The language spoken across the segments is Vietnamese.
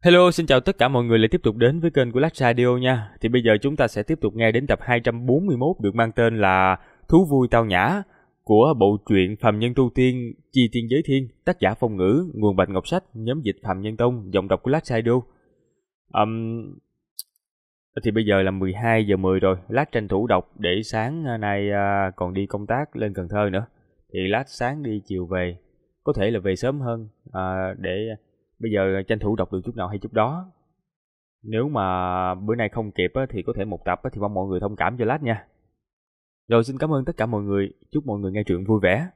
Hello, xin chào tất cả mọi người lại tiếp tục đến với kênh của Lách Radio nha. Thì bây giờ chúng ta sẽ tiếp tục nghe đến tập 241 được mang tên là Thú vui tao nhã của bộ truyện Phàm Nhân Tu Tiên Chi Tiên Giới Thiên, tác giả Phong Ngữ, nguồn Bạch Ngọc Sách, nhóm dịch Phạm Nhân Tông, giọng đọc của Lách Radio. Thì bây giờ là 12 giờ 10 rồi, Lách tranh thủ đọc để sáng nay còn đi công tác lên Cần Thơ nữa. Thì Lách sáng đi chiều về, có thể là về sớm hơn để bây giờ tranh thủ đọc được chút nào hay chút đó. Nếu mà bữa nay không kịp thì có thể một tập thì mong mọi người thông cảm cho Lách nha. Rồi xin cảm ơn tất cả mọi người, chúc mọi người nghe truyện vui vẻ.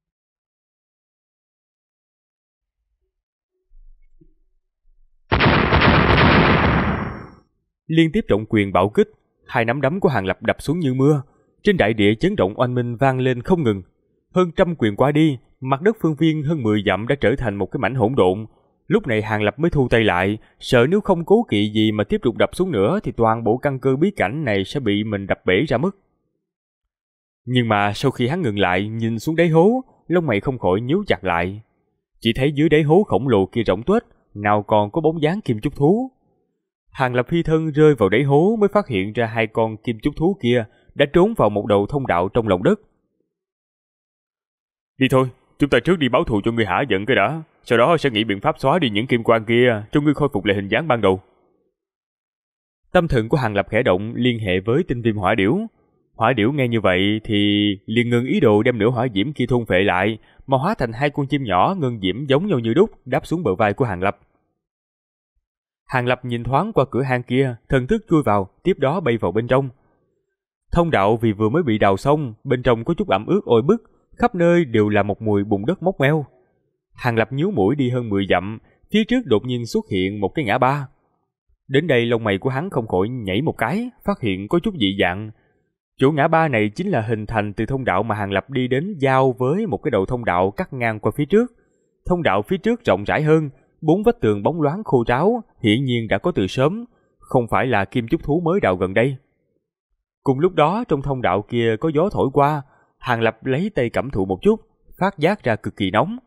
Liên tiếp trọng quyền bạo kích, hai nắm đấm của Hàng Lập đập xuống như mưa, trên đại địa chấn động oanh minh vang lên không ngừng. Hơn trăm quyền qua đi, mặt đất phương viên hơn 10 dặm đã trở thành một cái mảnh hỗn độn. Lúc này Hàng Lập mới thu tay lại, sợ nếu không cố kỵ gì mà tiếp tục đập xuống nữa thì toàn bộ căn cơ bí cảnh này sẽ bị mình đập bể ra mất. Nhưng mà sau khi hắn ngừng lại, nhìn xuống đáy hố, lông mày không khỏi nhíu chặt lại. Chỉ thấy dưới đáy hố khổng lồ kia rỗng tuếch, nào còn có bóng dáng kim trúc thú. Hàng Lập phi thân rơi vào đáy hố mới phát hiện ra hai con kim trúc thú kia đã trốn vào một đầu thông đạo trong lòng đất. Đi thôi, chúng ta trước đi báo thù cho ngươi hả giận cái đã, sau đó sẽ nghĩ biện pháp xóa đi những kim quang kia cho ngươi khôi phục lại hình dáng ban đầu. Tâm thần của Hàng Lập khẽ động, liên hệ với tinh viêm hỏa điểu. Hỏa điểu nghe như vậy thì liền ngừng ý đồ đem nửa hỏa diễm kia thôn phệ lại, mà hóa thành hai con chim nhỏ ngân diễm giống nhau như đúc đáp xuống bờ vai của Hàng Lập. Hàng Lập nhìn thoáng qua cửa hang kia, thần thức chui vào, tiếp đó bay vào bên trong. Thông đạo vì vừa mới bị đào xong, bên trong có chút ẩm ướt oi bức, khắp nơi đều là một mùi bùn đất mốc meo. Hàng Lập nhíu mũi đi hơn 10 dặm, phía trước đột nhiên xuất hiện một cái ngã ba. Đến đây lông mày của hắn không khỏi nhảy một cái, phát hiện có chút dị dạng. Chỗ ngã ba này chính là hình thành từ thông đạo mà Hàng Lập đi đến giao với một cái đầu thông đạo cắt ngang qua phía trước. Thông đạo phía trước rộng rãi hơn, 4 vách tường bóng loáng khô ráo, hiển nhiên đã có từ sớm, không phải là kim trúc thú mới đào gần đây. Cùng lúc đó trong thông đạo kia có gió thổi qua, Hàng Lập lấy tay cảm thụ một chút, phát giác ra cực kỳ nóng.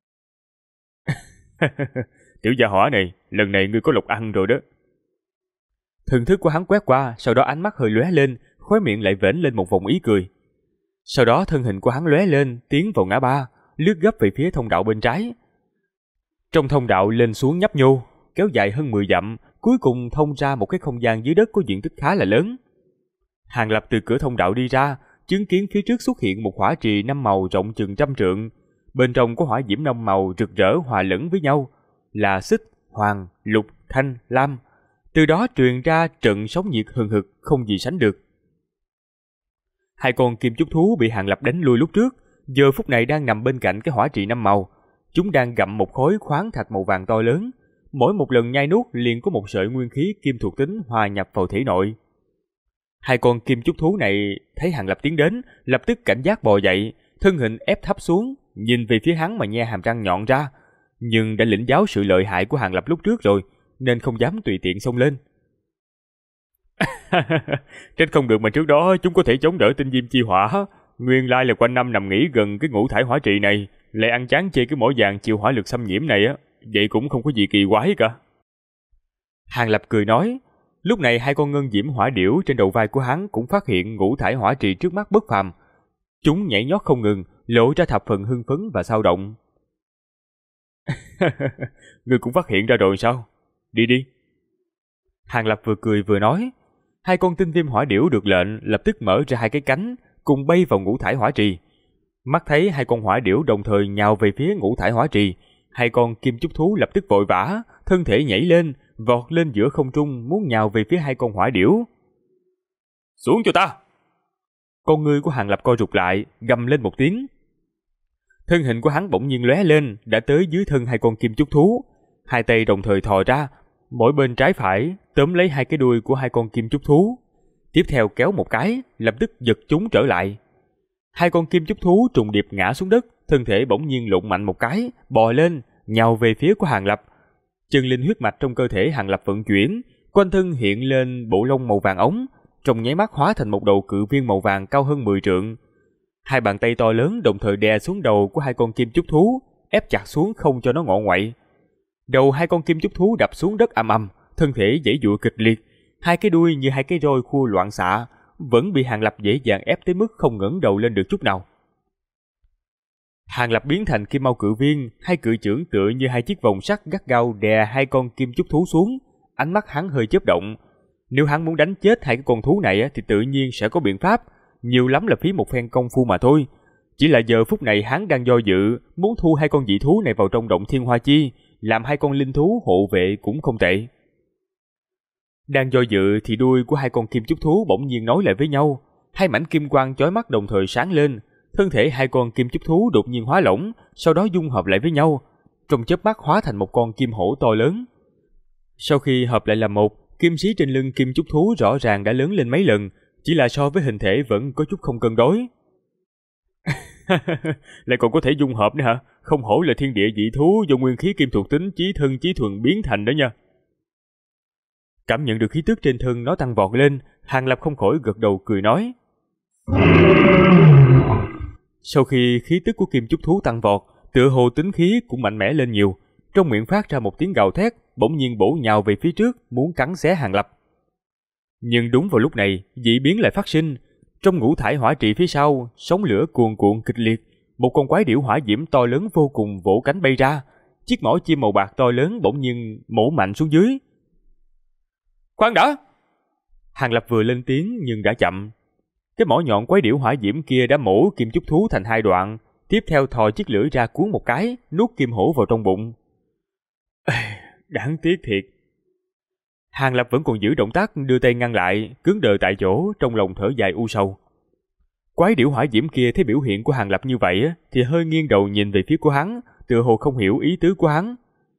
Tiểu gia hỏa này, lần này ngươi có lộc ăn rồi đó. Thần thức của hắn quét qua, sau đó ánh mắt hơi lóe lên, khóe miệng lại vểnh lên một vòng ý cười. Sau đó thân hình của hắn lóe lên, tiến vào ngã ba, lướt gấp về phía thông đạo bên trái. Trong thông đạo lên xuống nhấp nhô, kéo dài hơn 10 dặm, cuối cùng thông ra một cái không gian dưới đất có diện tích khá là lớn. Hàng Lập từ cửa thông đạo đi ra, chứng kiến phía trước xuất hiện một hỏa trì 5 màu rộng chừng 100 trượng. Bên trong có hỏa diễm 5 màu rực rỡ hòa lẫn với nhau, là xích, hoàng, lục, thanh, lam. Từ đó truyền ra trận sóng nhiệt hừng hực không gì sánh được. Hai con kim trúc thú bị Hàng Lập đánh lui lúc trước, giờ phút này đang nằm bên cạnh cái hỏa trì 5 màu. Chúng đang gặm một khối khoáng thạch màu vàng to lớn, mỗi một lần nhai nuốt liền có một sợi nguyên khí kim thuộc tính hòa nhập vào thể nội. Hai con kim trúc thú này thấy Hàng Lập tiến đến, lập tức cảnh giác bò dậy, thân hình ép thấp xuống, nhìn về phía hắn mà nhe hàm răng nhọn ra, nhưng đã lĩnh giáo sự lợi hại của Hàng Lập lúc trước rồi, nên không dám tùy tiện xông lên. Trách không được mà trước đó chúng có thể chống đỡ tinh diêm chi hỏa, nguyên lai là quanh năm nằm nghỉ gần cái ngũ thải hỏa trì này, lại ăn chán chê cái mỏ vàng chịu hỏa lực xâm nhiễm này á, vậy cũng không có gì kỳ quái cả. Hàng Lập cười nói. Lúc này hai con ngân diễm hỏa điểu trên đầu vai của hắn cũng phát hiện ngũ thải hỏa trì trước mắt bất phàm. Chúng nhảy nhót không ngừng, lộ ra thập phần hưng phấn và sao động. Ngươi cũng phát hiện ra rồi sao? Đi đi. Hàng Lập vừa cười vừa nói. Hai con tinh viêm hỏa điểu được lệnh lập tức mở ra hai cái cánh, cùng bay vào ngũ thải hỏa trì. Mắt thấy hai con hỏa điểu đồng thời nhào về phía ngũ thải hỏa trì, hai con kim trúc thú lập tức vội vã, thân thể nhảy lên, vọt lên giữa không trung muốn nhào về phía hai con hỏa điểu. Xuống cho ta! Con ngươi của Hàng Lập co rụt lại, gầm lên một tiếng. Thân hình của hắn bỗng nhiên lóe lên, đã tới dưới thân hai con kim trúc thú. Hai tay đồng thời thò ra, mỗi bên trái phải tóm lấy hai cái đuôi của hai con kim trúc thú. Tiếp theo kéo một cái, lập tức giật chúng trở lại. Hai con kim trúc thú trùng điệp ngã xuống đất, thân thể bỗng nhiên lộn mạnh một cái, bò lên, nhào về phía của Hàng Lập. Chân linh huyết mạch trong cơ thể Hàng Lập vận chuyển, quanh thân hiện lên bộ lông màu vàng ống, trong nháy mắt hóa thành một đầu cự viên màu vàng cao hơn 10 trượng. Hai bàn tay to lớn đồng thời đè xuống đầu của hai con kim trúc thú, ép chặt xuống không cho nó ngọ nguậy. Đầu hai con kim chúc thú đập xuống đất ầm ầm, thân thể giãy giụa kịch liệt, hai cái đuôi như hai cái roi khua loạn xạ, vẫn bị Hàng Lập dễ dàng ép tới mức không ngẩng đầu lên được chút nào. Hàng Lập biến thành kim mao cự viên, hai cự chưởng tựa như hai chiếc vòng sắt gắt gao đè hai con kim chúc thú xuống, ánh mắt hắn hơi chớp động. Nếu hắn muốn đánh chết hai cái con thú này thì tự nhiên sẽ có biện pháp, nhiều lắm là phí một phen công phu mà thôi. Chỉ là giờ phút này hắn đang do dự, muốn thu hai con dị thú này vào trong động Thiên Hoa Chi, làm hai con linh thú hộ vệ cũng không tệ. Đang do dự thì đuôi của hai con kim chúc thú bỗng nhiên nối lại với nhau, hai mảnh kim quang chói mắt đồng thời sáng lên, thân thể hai con kim chúc thú đột nhiên hóa lỏng, sau đó dung hợp lại với nhau, trong chớp mắt hóa thành một con kim hổ to lớn. Sau khi hợp lại làm một, kim sĩ trên lưng kim chúc thú rõ ràng đã lớn lên mấy lần, chỉ là so với hình thể vẫn có chút không cân đối. Lại còn có thể dung hợp nữa hả? Không hổ là thiên địa dị thú do nguyên khí kim thuộc tính chí thân chí thuần biến thành đó nha. Cảm nhận được khí tức trên thân nó tăng vọt lên, Hàng Lập không khỏi gật đầu cười nói. Sau khi khí tức của kim chúc thú tăng vọt, tựa hồ tính khí cũng mạnh mẽ lên nhiều, trong miệng phát ra một tiếng gào thét, bỗng nhiên bổ nhào về phía trước, muốn cắn xé Hàng Lập. Nhưng đúng vào lúc này, dị biến lại phát sinh. Trong ngũ thải hỏa trì phía sau, sóng lửa cuồn cuộn kịch liệt, một con quái điểu hỏa diễm to lớn vô cùng vỗ cánh bay ra, chiếc mỏ chim màu bạc to lớn bỗng nhiên mổ mạnh xuống dưới. Khoan đã! Hàng Lập vừa lên tiếng nhưng đã chậm. Cái mỏ nhọn quái điểu hỏa diễm kia đã mổ kim chúc thú thành hai đoạn, tiếp theo thò chiếc lưỡi ra cuốn một cái, nuốt kim hổ vào trong bụng. Đáng tiếc thiệt. Hàng Lập vẫn còn giữ động tác đưa tay ngăn lại, cứng đờ tại chỗ, trong lòng thở dài u sầu. Quái điểu hỏa diễm kia thấy biểu hiện của Hàng Lập như vậy thì hơi nghiêng đầu nhìn về phía của hắn, tựa hồ không hiểu ý tứ của hắn.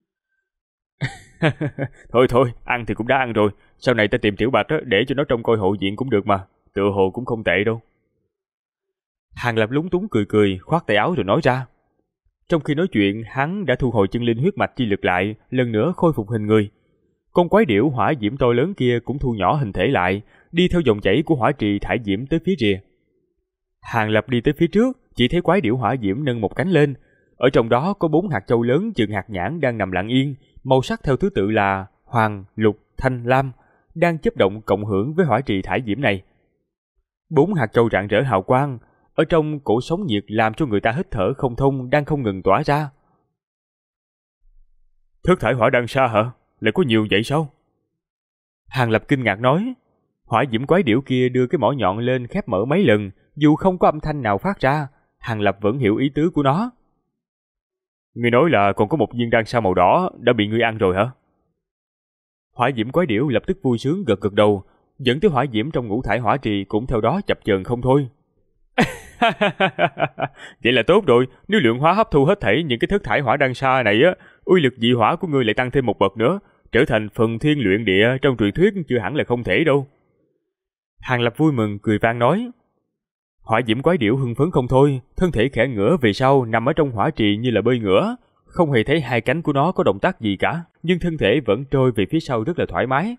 Thôi, ăn thì cũng đã ăn rồi, sau này ta tìm Tiểu Bạch để cho nó trông coi hộ viện cũng được mà, tựa hồ cũng không tệ đâu. Hàng Lập lúng túng cười, khoát tay áo rồi nói ra. Trong khi nói chuyện, hắn đã thu hồi chân linh huyết mạch chi lực lại, lần nữa khôi phục hình người. Con quái điểu hỏa diễm to lớn kia cũng thu nhỏ hình thể lại, đi theo dòng chảy của hỏa trì thải diễm tới phía rìa. Hàng Lập đi tới phía trước, chỉ thấy quái điểu hỏa diễm nâng một cánh lên, ở trong đó có 4 hạt châu lớn chừng hạt nhãn đang nằm lặng yên, màu sắc theo thứ tự là hoàng, lục, thanh, lam, đang chớp động cộng hưởng với hỏa trì thải diễm này. 4 hạt châu rạng rỡ hào quang, ở trong cổ sóng nhiệt làm cho người ta hít thở không thông đang không ngừng tỏa ra. Thức thải hỏa đằng xa hả? Lại có nhiều vậy sao? Hàng Lập kinh ngạc nói. Hỏa diễm quái điểu kia đưa cái mỏ nhọn lên khép mở mấy lần, dù không có âm thanh nào phát ra, Hàng Lập vẫn hiểu ý tứ của nó. Ngươi nói là còn có một viên đan sa màu đỏ đã bị ngươi ăn rồi hả? Hỏa diễm quái điểu lập tức vui sướng gật gật đầu, dẫn tới hỏa diễm trong ngũ thải hỏa trì cũng theo đó chập chờn không thôi. Vậy là tốt rồi, nếu lượng hóa hấp thu hết thảy những cái thức thải hỏa đan sa này uy lực dị hỏa của ngươi lại tăng thêm một bậc nữa, trở thành phần thiên luyện địa trong truyền thuyết chưa hẳn là không thể đâu. Hàng Lập vui mừng cười vang nói. Hỏa diễm quái điểu hưng phấn không thôi, thân thể khẽ ngửa về sau nằm ở trong hỏa trì như là bơi ngửa, không hề thấy hai cánh của nó có động tác gì cả, nhưng thân thể vẫn trôi về phía sau rất là thoải mái.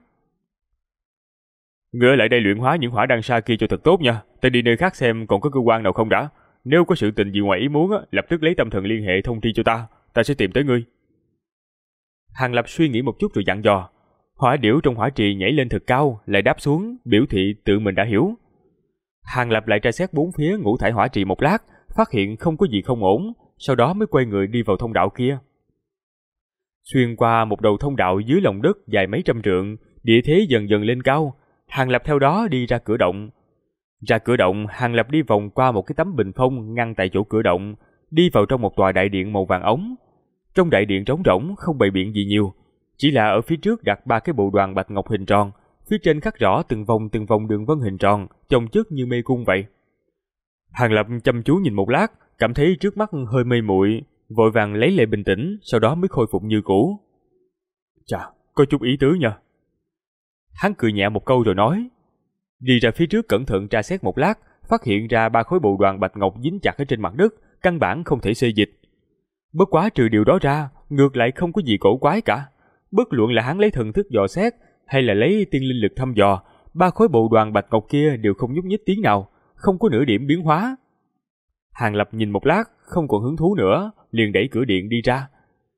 Ngươi lại đây luyện hóa những hỏa đan sa kia cho thật tốt nha, ta đi nơi khác xem còn có cơ quan nào không đã. Nếu có sự tình gì ngoài ý muốn lập tức lấy tâm thần liên hệ thông tri cho ta sẽ tìm tới ngươi. Hàng Lập suy nghĩ một chút rồi dặn dò. Hỏa điểu trong hỏa trì nhảy lên thật cao, lại đáp xuống, biểu thị tự mình đã hiểu. Hàng Lập lại tra xét bốn phía ngũ thải hỏa trì một lát, phát hiện không có gì không ổn, sau đó mới quay người đi vào thông đạo kia. Xuyên qua một đầu thông đạo dưới lòng đất dài mấy trăm trượng, địa thế dần dần lên cao, Hàng Lập theo đó đi ra cửa động. Ra cửa động, Hàng Lập đi vòng qua một cái tấm bình phong ngăn tại chỗ cửa động, đi vào trong một tòa đại điện màu vàng ống. Trong đại điện trống rỗng, không bày biện gì nhiều, chỉ là ở phía trước đặt 3 cái bộ đoàn bạch ngọc hình tròn, phía trên khắc rõ từng vòng đường vân hình tròn, chồng chất như mê cung vậy. Hàng Lập chăm chú nhìn một lát, cảm thấy trước mắt hơi mê muội, vội vàng lấy lại bình tĩnh, sau đó mới khôi phục như cũ. Chà, có chút ý tứ nha. Hắn cười nhẹ một câu rồi nói. Đi ra phía trước cẩn thận tra xét một lát, phát hiện ra 3 khối bộ đoàn bạch ngọc dính chặt ở trên mặt đất, căn bản không thể xê dịch. Bất quá trừ điều đó ra, ngược lại không có gì cổ quái cả. Bất luận là hắn lấy thần thức dò xét, hay là lấy tiên linh lực thăm dò, 3 khối bộ đoàn bạch ngọc kia đều không nhúc nhích tiếng nào, không có nửa điểm biến hóa. Hàng Lập nhìn một lát, không còn hứng thú nữa, liền đẩy cửa điện đi ra.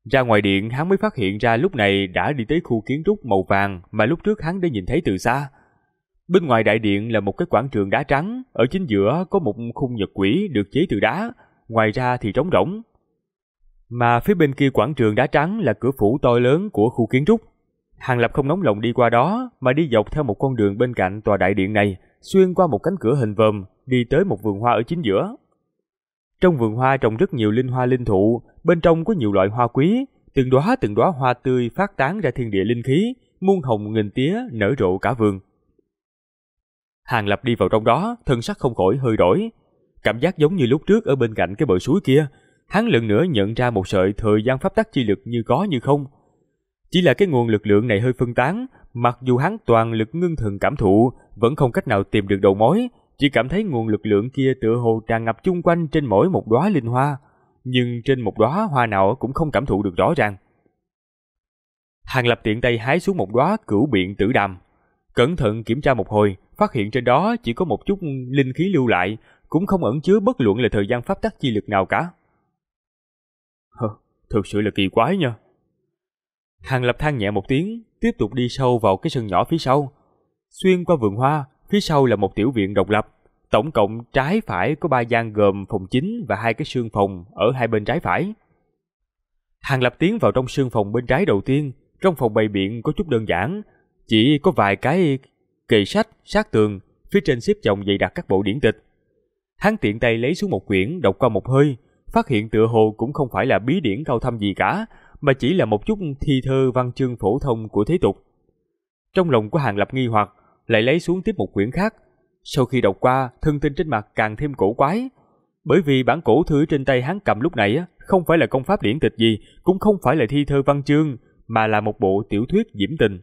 Ra ngoài điện, hắn mới phát hiện ra lúc này đã đi tới khu kiến trúc màu vàng mà lúc trước hắn đã nhìn thấy từ xa. Bên ngoài đại điện là một cái quảng trường đá trắng, ở chính giữa có một khung nhật quỷ được chế từ đá, ngoài ra thì trống rỗng. Mà phía bên kia quảng trường đá trắng là cửa phủ to lớn của khu kiến trúc. Hàng Lập không nóng lòng đi qua đó, mà đi dọc theo một con đường bên cạnh tòa đại điện này, xuyên qua một cánh cửa hình vòm, đi tới một vườn hoa ở chính giữa. Trong vườn hoa trồng rất nhiều linh hoa linh thụ, bên trong có nhiều loại hoa quý, từng đóa hoa tươi phát tán ra thiên địa linh khí, muôn hồng nghìn tía nở rộ cả vườn. Hàng Lập đi vào trong đó, thân sắc không khỏi hơi đổi. Cảm giác giống như lúc trước ở bên cạnh cái bờ suối kia, hắn lần nữa nhận ra một sợi thời gian pháp tắc chi lực như có như không. Chỉ là cái nguồn lực lượng này hơi phân tán, mặc dù hắn toàn lực ngưng thần cảm thụ, vẫn không cách nào tìm được đầu mối, chỉ cảm thấy nguồn lực lượng kia tựa hồ tràn ngập chung quanh trên mỗi một đóa linh hoa, nhưng trên một đóa hoa nào cũng không cảm thụ được rõ ràng. Hàng Lập tiện tay hái xuống một đóa cửu biện tử đàm, cẩn thận kiểm tra một hồi, phát hiện trên đó chỉ có một chút linh khí lưu lại, cũng không ẩn chứa bất luận là thời gian pháp tắc chi lực nào cả. Thực sự là kỳ quái nha. Hàng Lập than nhẹ một tiếng, tiếp tục đi sâu vào cái sân nhỏ phía sau. Xuyên qua vườn hoa, phía sau là một tiểu viện độc lập. Tổng cộng trái phải có 3 gian gồm phòng chính và 2 cái sương phòng ở hai bên trái phải. Hàng Lập tiến vào trong sương phòng bên trái đầu tiên. Trong phòng bày biện có chút đơn giản, chỉ có vài cái kệ sách sát tường, phía trên xếp chồng dày đặc các bộ điển tịch. Hắn tiện tay lấy xuống một quyển, đọc qua một hơi, phát hiện tựa hồ cũng không phải là bí điển cao thâm gì cả, mà chỉ là một chút thi thơ văn chương phổ thông của thế tục. Trong lòng của Hàng Lập nghi hoặc, lại lấy xuống tiếp một quyển khác. Sau khi đọc qua, thân tin trên mặt càng thêm cổ quái, bởi vì bản cổ thư trên tay hắn cầm lúc này không phải là công pháp điển tịch gì, cũng không phải là thi thơ văn chương, mà là một bộ tiểu thuyết diễm tình.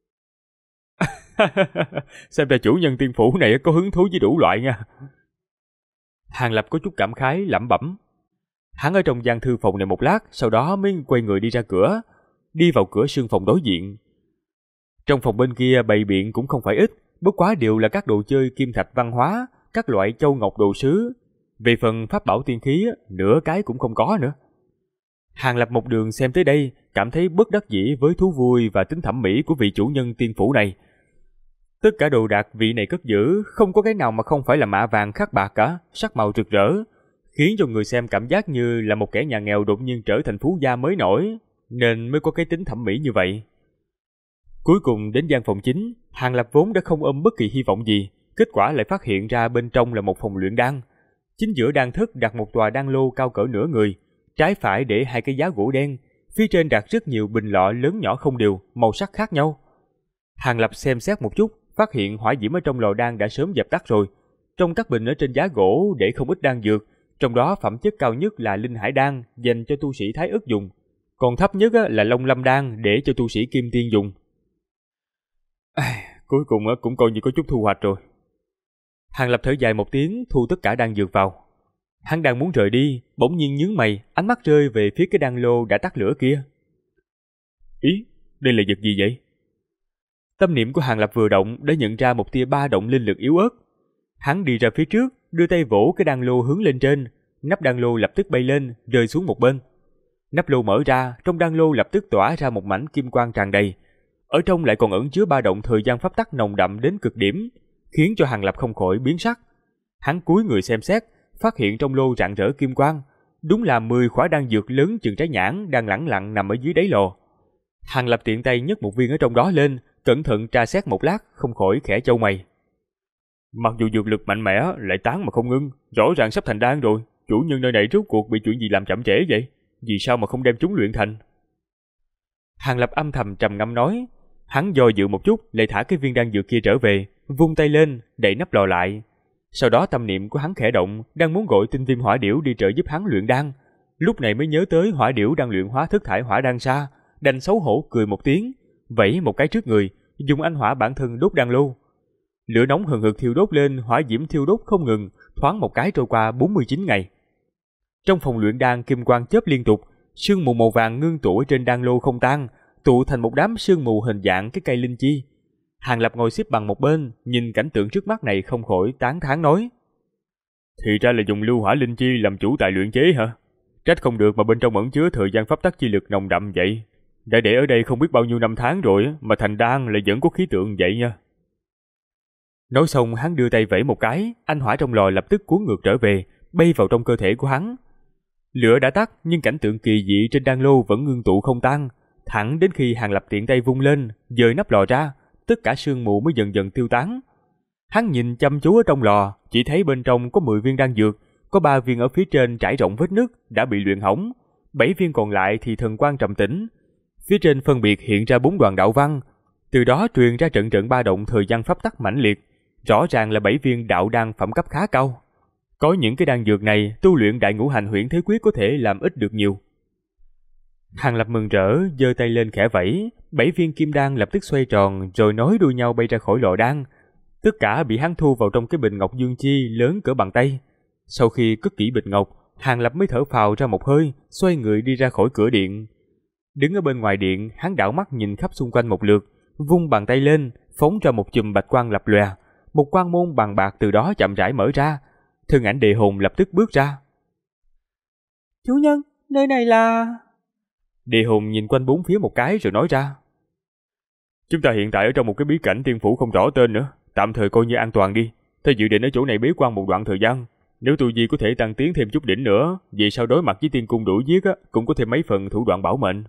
Xem ra chủ nhân tiên phủ này có hứng thú với đủ loại nha. Hàng Lập có chút cảm khái lẩm bẩm. Hắn ở trong gian thư phòng này một lát, sau đó mới quay người đi ra cửa, đi vào cửa sương phòng đối diện. Trong phòng bên kia bày biện cũng không phải ít, bất quá đều là các đồ chơi kim thạch văn hóa, các loại châu ngọc đồ sứ. Về phần pháp bảo tiên khí, nửa cái cũng không có nữa. Hàng Lập một đường xem tới đây, cảm thấy bất đắc dĩ với thú vui và tính thẩm mỹ của vị chủ nhân tiên phủ này. Tất cả đồ đạc vị này cất giữ, không có cái nào mà không phải là mạ vàng khắc bạc cả, sắc màu rực rỡ, khiến cho người xem cảm giác như là một kẻ nhà nghèo đột nhiên trở thành phú gia mới nổi, nên mới có cái tính thẩm mỹ như vậy. Cuối cùng đến gian phòng chính, Hàng Lập vốn đã không ôm bất kỳ hy vọng gì, kết quả lại phát hiện ra bên trong là một phòng luyện đan. Chính giữa đan thất đặt một tòa đan lô cao cỡ nửa người, trái phải để 2 cái giá gỗ đen, phía trên đặt rất nhiều bình lọ lớn nhỏ không đều, màu sắc khác nhau. Hàng Lập xem xét một chút, phát hiện hỏa diễm ở trong lò đan đã sớm dập tắt rồi. Trong các bình ở trên giá gỗ để không ít đan dược, trong đó phẩm chất cao nhất là linh hải đan dành cho tu sĩ Thái Ức dùng, còn thấp nhất là Long Lâm đan để cho tu sĩ Kim Tiên dùng. Cuối cùng cũng coi như có chút thu hoạch rồi. Hàng Lập thở dài một tiếng, thu tất cả đan dược vào. Hắn đang muốn rời đi, bỗng nhiên nhướng mày, ánh mắt rơi về phía cái đan lô đã tắt lửa kia. Ý, đây là vật gì vậy? Tâm niệm của Hàng Lập vừa động đã nhận ra một tia ba động linh lực yếu ớt. Hắn đi ra phía trước, đưa tay vỗ cái đan lô hướng lên trên, nắp đan lô lập tức bay lên, rơi xuống một bên. Nắp lô mở ra, trong đan lô lập tức tỏa ra một mảnh kim quang tràn đầy. Ở trong lại còn ẩn chứa ba động thời gian pháp tắc nồng đậm đến cực điểm, khiến cho Hàng Lập không khỏi biến sắc. Hắn cúi người xem xét, phát hiện trong lô rạng rỡ kim quang, đúng là 10 khỏa đan dược lớn chừng trái nhãn đang lẳng lặng nằm ở dưới đáy lò. Hàng Lập tiện tay nhấc một viên ở trong đó lên, cẩn thận tra xét một lát, không khỏi khẽ chau mày. Mặc dù dược lực mạnh mẽ, lại tán mà không ngưng, rõ ràng sắp thành đan rồi. Chủ nhân nơi này rốt cuộc bị chuyện gì làm chậm trễ vậy? Vì sao mà không đem chúng luyện thành? Hàng Lập âm thầm trầm ngâm nói. Hắn do dự một chút, lại thả cái viên đan dược kia trở về, vung tay lên, đậy nắp lò lại. Sau đó tâm niệm của hắn khẽ động, đang muốn gọi Tinh Viêm Hỏa Điểu đi trợ giúp hắn luyện đan. Lúc này mới nhớ tới Hỏa Điểu đang luyện hóa thất thải hỏa đan sa, đành xấu hổ cười một tiếng, vẫy một cái trước người, dùng ánh hỏa bản thân đốt đan lô. Lửa nóng hừng hực thiêu đốt lên, hỏa diễm thiêu đốt không ngừng, thoáng một cái trôi qua 49 ngày. Trong phòng luyện đan kim quang chớp liên tục, sương mù màu vàng ngưng tụ trên đan lô không tan, tụ thành một đám sương mù hình dạng cái cây linh chi. Hàng Lập ngồi xếp bằng một bên, nhìn cảnh tượng trước mắt này không khỏi tán thán nói: Thì ra là dùng lưu hỏa linh chi làm chủ tài luyện chế hả? Trách không được mà bên trong ẩn chứa thời gian pháp tắc chi lực nồng đậm vậy. Đã để ở đây không biết bao nhiêu năm tháng rồi mà thành đan lại vẫn có khí tượng vậy nha. Nói xong hắn đưa tay vẫy một cái, anh hỏa trong lò lập tức cuốn ngược trở về, bay vào trong cơ thể của hắn. Lửa đã tắt nhưng cảnh tượng kỳ dị trên đan lô vẫn ngưng tụ không tan, thẳng đến khi Hàng Lập tiện tay vung lên, dời nắp lò ra, tất cả sương mù mới dần dần tiêu tán. Hắn nhìn chăm chú ở trong lò, chỉ thấy bên trong có 10 viên đan dược, có 3 viên ở phía trên trải rộng vết nứt đã bị luyện hỏng, 7 viên còn lại thì thần quang trầm tĩnh. Phía trên phân biệt hiện ra 4 đoạn đạo văn, từ đó truyền ra trận trận ba động thời gian pháp tắc mãnh liệt, rõ ràng là 7 viên đạo đan phẩm cấp khá cao. Có những cái đan dược này, tu luyện đại ngũ hành huyễn thế quyết có thể làm ít được nhiều. Hàng Lập mừng rỡ, giơ tay lên khẽ vẫy, 7 viên kim đan lập tức xoay tròn rồi nối đuôi nhau bay ra khỏi lò đan. Tất cả bị hắn thu vào trong cái bình ngọc dương chi lớn cỡ bàn tay. Sau khi cất kỹ bình ngọc, Hàng Lập mới thở phào ra một hơi, xoay người đi ra khỏi cửa điện. Đứng ở bên ngoài điện, hắn đảo mắt nhìn khắp xung quanh một lượt, vung bàn tay lên, phóng ra một chùm bạch quang lập lòe, một quang môn bằng bạc từ đó chậm rãi mở ra. Thân ảnh Đề Hồn lập tức bước ra. Chủ nhân, nơi này là... Đề Hồn nhìn quanh bốn phía một cái rồi nói ra. Chúng ta hiện tại ở trong một cái bí cảnh tiên phủ không rõ tên nữa, tạm thời coi như an toàn đi. Ta dự định ở chỗ này bế quan một đoạn thời gian. Nếu tu vi có thể tăng tiến thêm chút đỉnh nữa, vì sau đối mặt với tiên cung đuổi giết cũng có thêm mấy phần thủ đoạn bảo mệnh.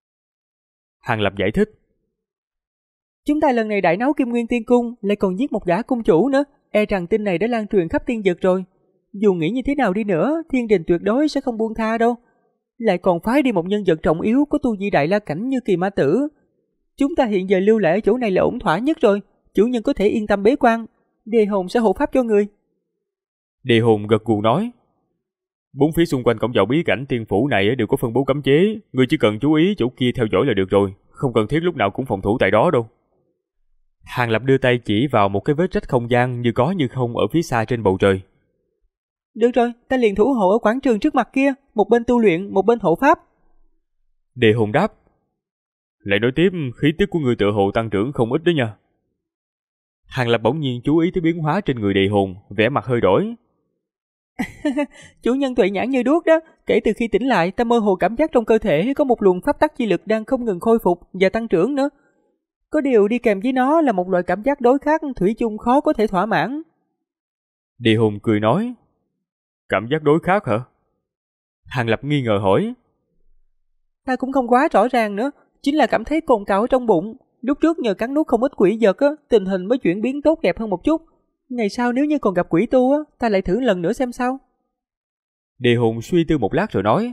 Hàng Lập giải thích. Chúng ta lần này đại náo Kim Nguyên Tiên Cung, lại còn giết một gã cung chủ nữa, e rằng tin này đã lan truyền khắp tiên vực rồi. Dù nghĩ như thế nào đi nữa, Thiên Đình tuyệt đối sẽ không buông tha đâu. Lại còn phái đi một nhân vật trọng yếu có tu vi đại la cảnh như Kỳ Ma Tử. Chúng ta hiện giờ lưu lại ở chỗ này là ổn thỏa nhất rồi, chủ nhân có thể yên tâm bế quan, Đề Hồn sẽ hộ pháp cho người. Đề Hồn gật gù nói. Bốn phía xung quanh cổng vào bí cảnh tiên phủ này đều có phân bố cấm chế, người chỉ cần chú ý chỗ kia theo dõi là được rồi, không cần thiết lúc nào cũng phòng thủ tại đó đâu. Hàng Lập đưa tay chỉ vào một cái vết rách không gian như có như không ở phía xa trên bầu trời. Được rồi, ta liền thủ hộ ở quảng trường trước mặt kia, một bên tu luyện, một bên hộ pháp. Đề Hồn đáp. Lại nói tiếp, khí tức của người tự hộ tăng trưởng không ít đó nha. Hàng Lập bỗng nhiên chú ý tới biến hóa trên người Đề Hồn, vẻ mặt hơi đổi. Chủ nhân tuệ nhãn như đuốc đó, kể từ khi tỉnh lại ta mơ hồ cảm giác trong cơ thể có một luồng pháp tắc chi lực đang không ngừng khôi phục và tăng trưởng nữa. Có điều đi kèm với nó là một loại cảm giác đối kháng thủy chung khó có thể thỏa mãn. Đề Hồn cười nói. Cảm giác đối khác hả? Hàng Lập nghi ngờ hỏi. Ta cũng không quá rõ ràng nữa, chính là cảm thấy cồn cào ở trong bụng. Lúc trước nhờ cắn nuốt không ít quỷ vật tình hình mới chuyển biến tốt đẹp hơn một chút. Ngày sau nếu như còn gặp quỷ tu ta lại thử lần nữa xem sao. Đề Hồn suy tư một lát rồi nói.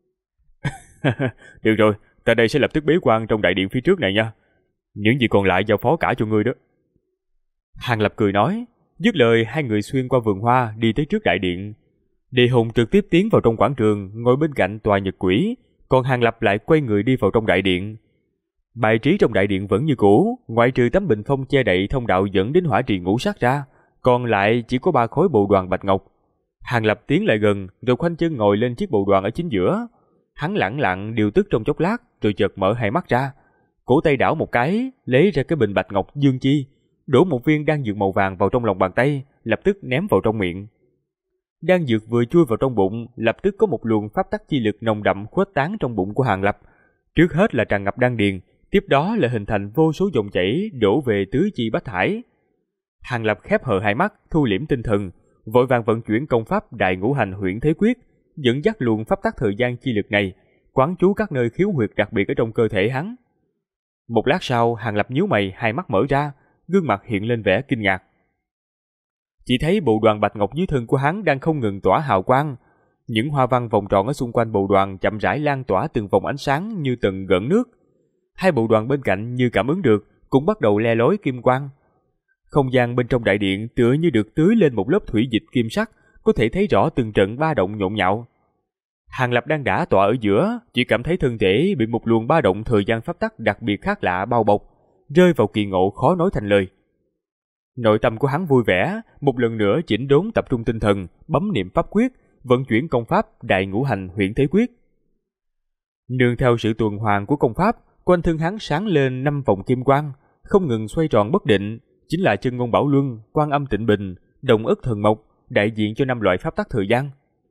Được rồi, ta đây sẽ lập tức bế quan trong đại điện phía trước này nha. Những gì còn lại giao phó cả cho ngươi đó. Hàng Lập cười nói. Dứt lời, hai người xuyên qua vườn hoa đi tới trước đại điện. Đề Hồn trực tiếp tiến vào trong quảng trường, ngồi bên cạnh tòa nhật quỷ, còn Hàng Lập lại quay người đi vào trong đại điện. Bài trí trong đại điện vẫn như cũ, ngoại trừ tấm bình phong che đậy thông đạo dẫn đến hỏa trì ngũ sắc ra, còn lại chỉ có 3 khối bồ đoàn bạch ngọc. Hàng Lập tiến lại gần, rồi khoanh chân ngồi lên chiếc bồ đoàn ở chính giữa. Hắn lẳng lặng điều tức trong chốc lát, rồi chợt mở hai mắt ra, cổ tay đảo một cái, lấy ra cái bình bạch ngọc dương chi, đổ một viên đan dược màu vàng vào trong lòng bàn tay, lập tức ném vào trong miệng. Đan dược vừa chui vào trong bụng, lập tức có một luồng pháp tắc chi lực nồng đậm khuếch tán trong bụng của Hàng Lập. Trước hết là tràn ngập đan điền, tiếp đó là hình thành vô số dòng chảy đổ về tứ chi bách hải. Hàng Lập khép hờ hai mắt, thu liễm tinh thần, vội vàng vận chuyển công pháp đại ngũ hành huyễn thế quyết, dẫn dắt luồng pháp tắc thời gian chi lực này, quán chú các nơi khiếu huyệt đặc biệt ở trong cơ thể hắn. Một lát sau, Hàng Lập nhíu mày, hai mắt mở ra, gương mặt hiện lên vẻ kinh ngạc. Chỉ thấy bộ đoàn bạch ngọc dưới thân của hắn đang không ngừng tỏa hào quang, những hoa văn vòng tròn ở xung quanh bộ đoàn chậm rãi lan tỏa từng vòng ánh sáng như từng gợn nước. Hai bộ đoàn bên cạnh như cảm ứng được, cũng bắt đầu le lói kim quang. Không gian bên trong đại điện tựa như được tưới lên một lớp thủy dịch kim sắc, có thể thấy rõ từng trận ba động nhộn nhạo. Hàng Lập đang đả tọa ở giữa, chỉ cảm thấy thân thể bị một luồng ba động thời gian pháp tắc đặc biệt khác lạ bao bọc, rơi vào kỳ ngộ khó nói thành lời. Nội tâm của hắn vui vẻ, một lần nữa chỉnh đốn tập trung tinh thần, bấm niệm pháp quyết, vận chuyển công pháp đại ngũ hành huyễn thế quyết. Nương theo sự tuần hoàn của công pháp, quanh thân hắn sáng lên 5 vòng kim quang, không ngừng xoay tròn bất định, chính là chân ngôn bảo luân, quan âm tịnh bình, đồng ức thần mộc, đại diện cho 5 loại pháp tắc thời gian.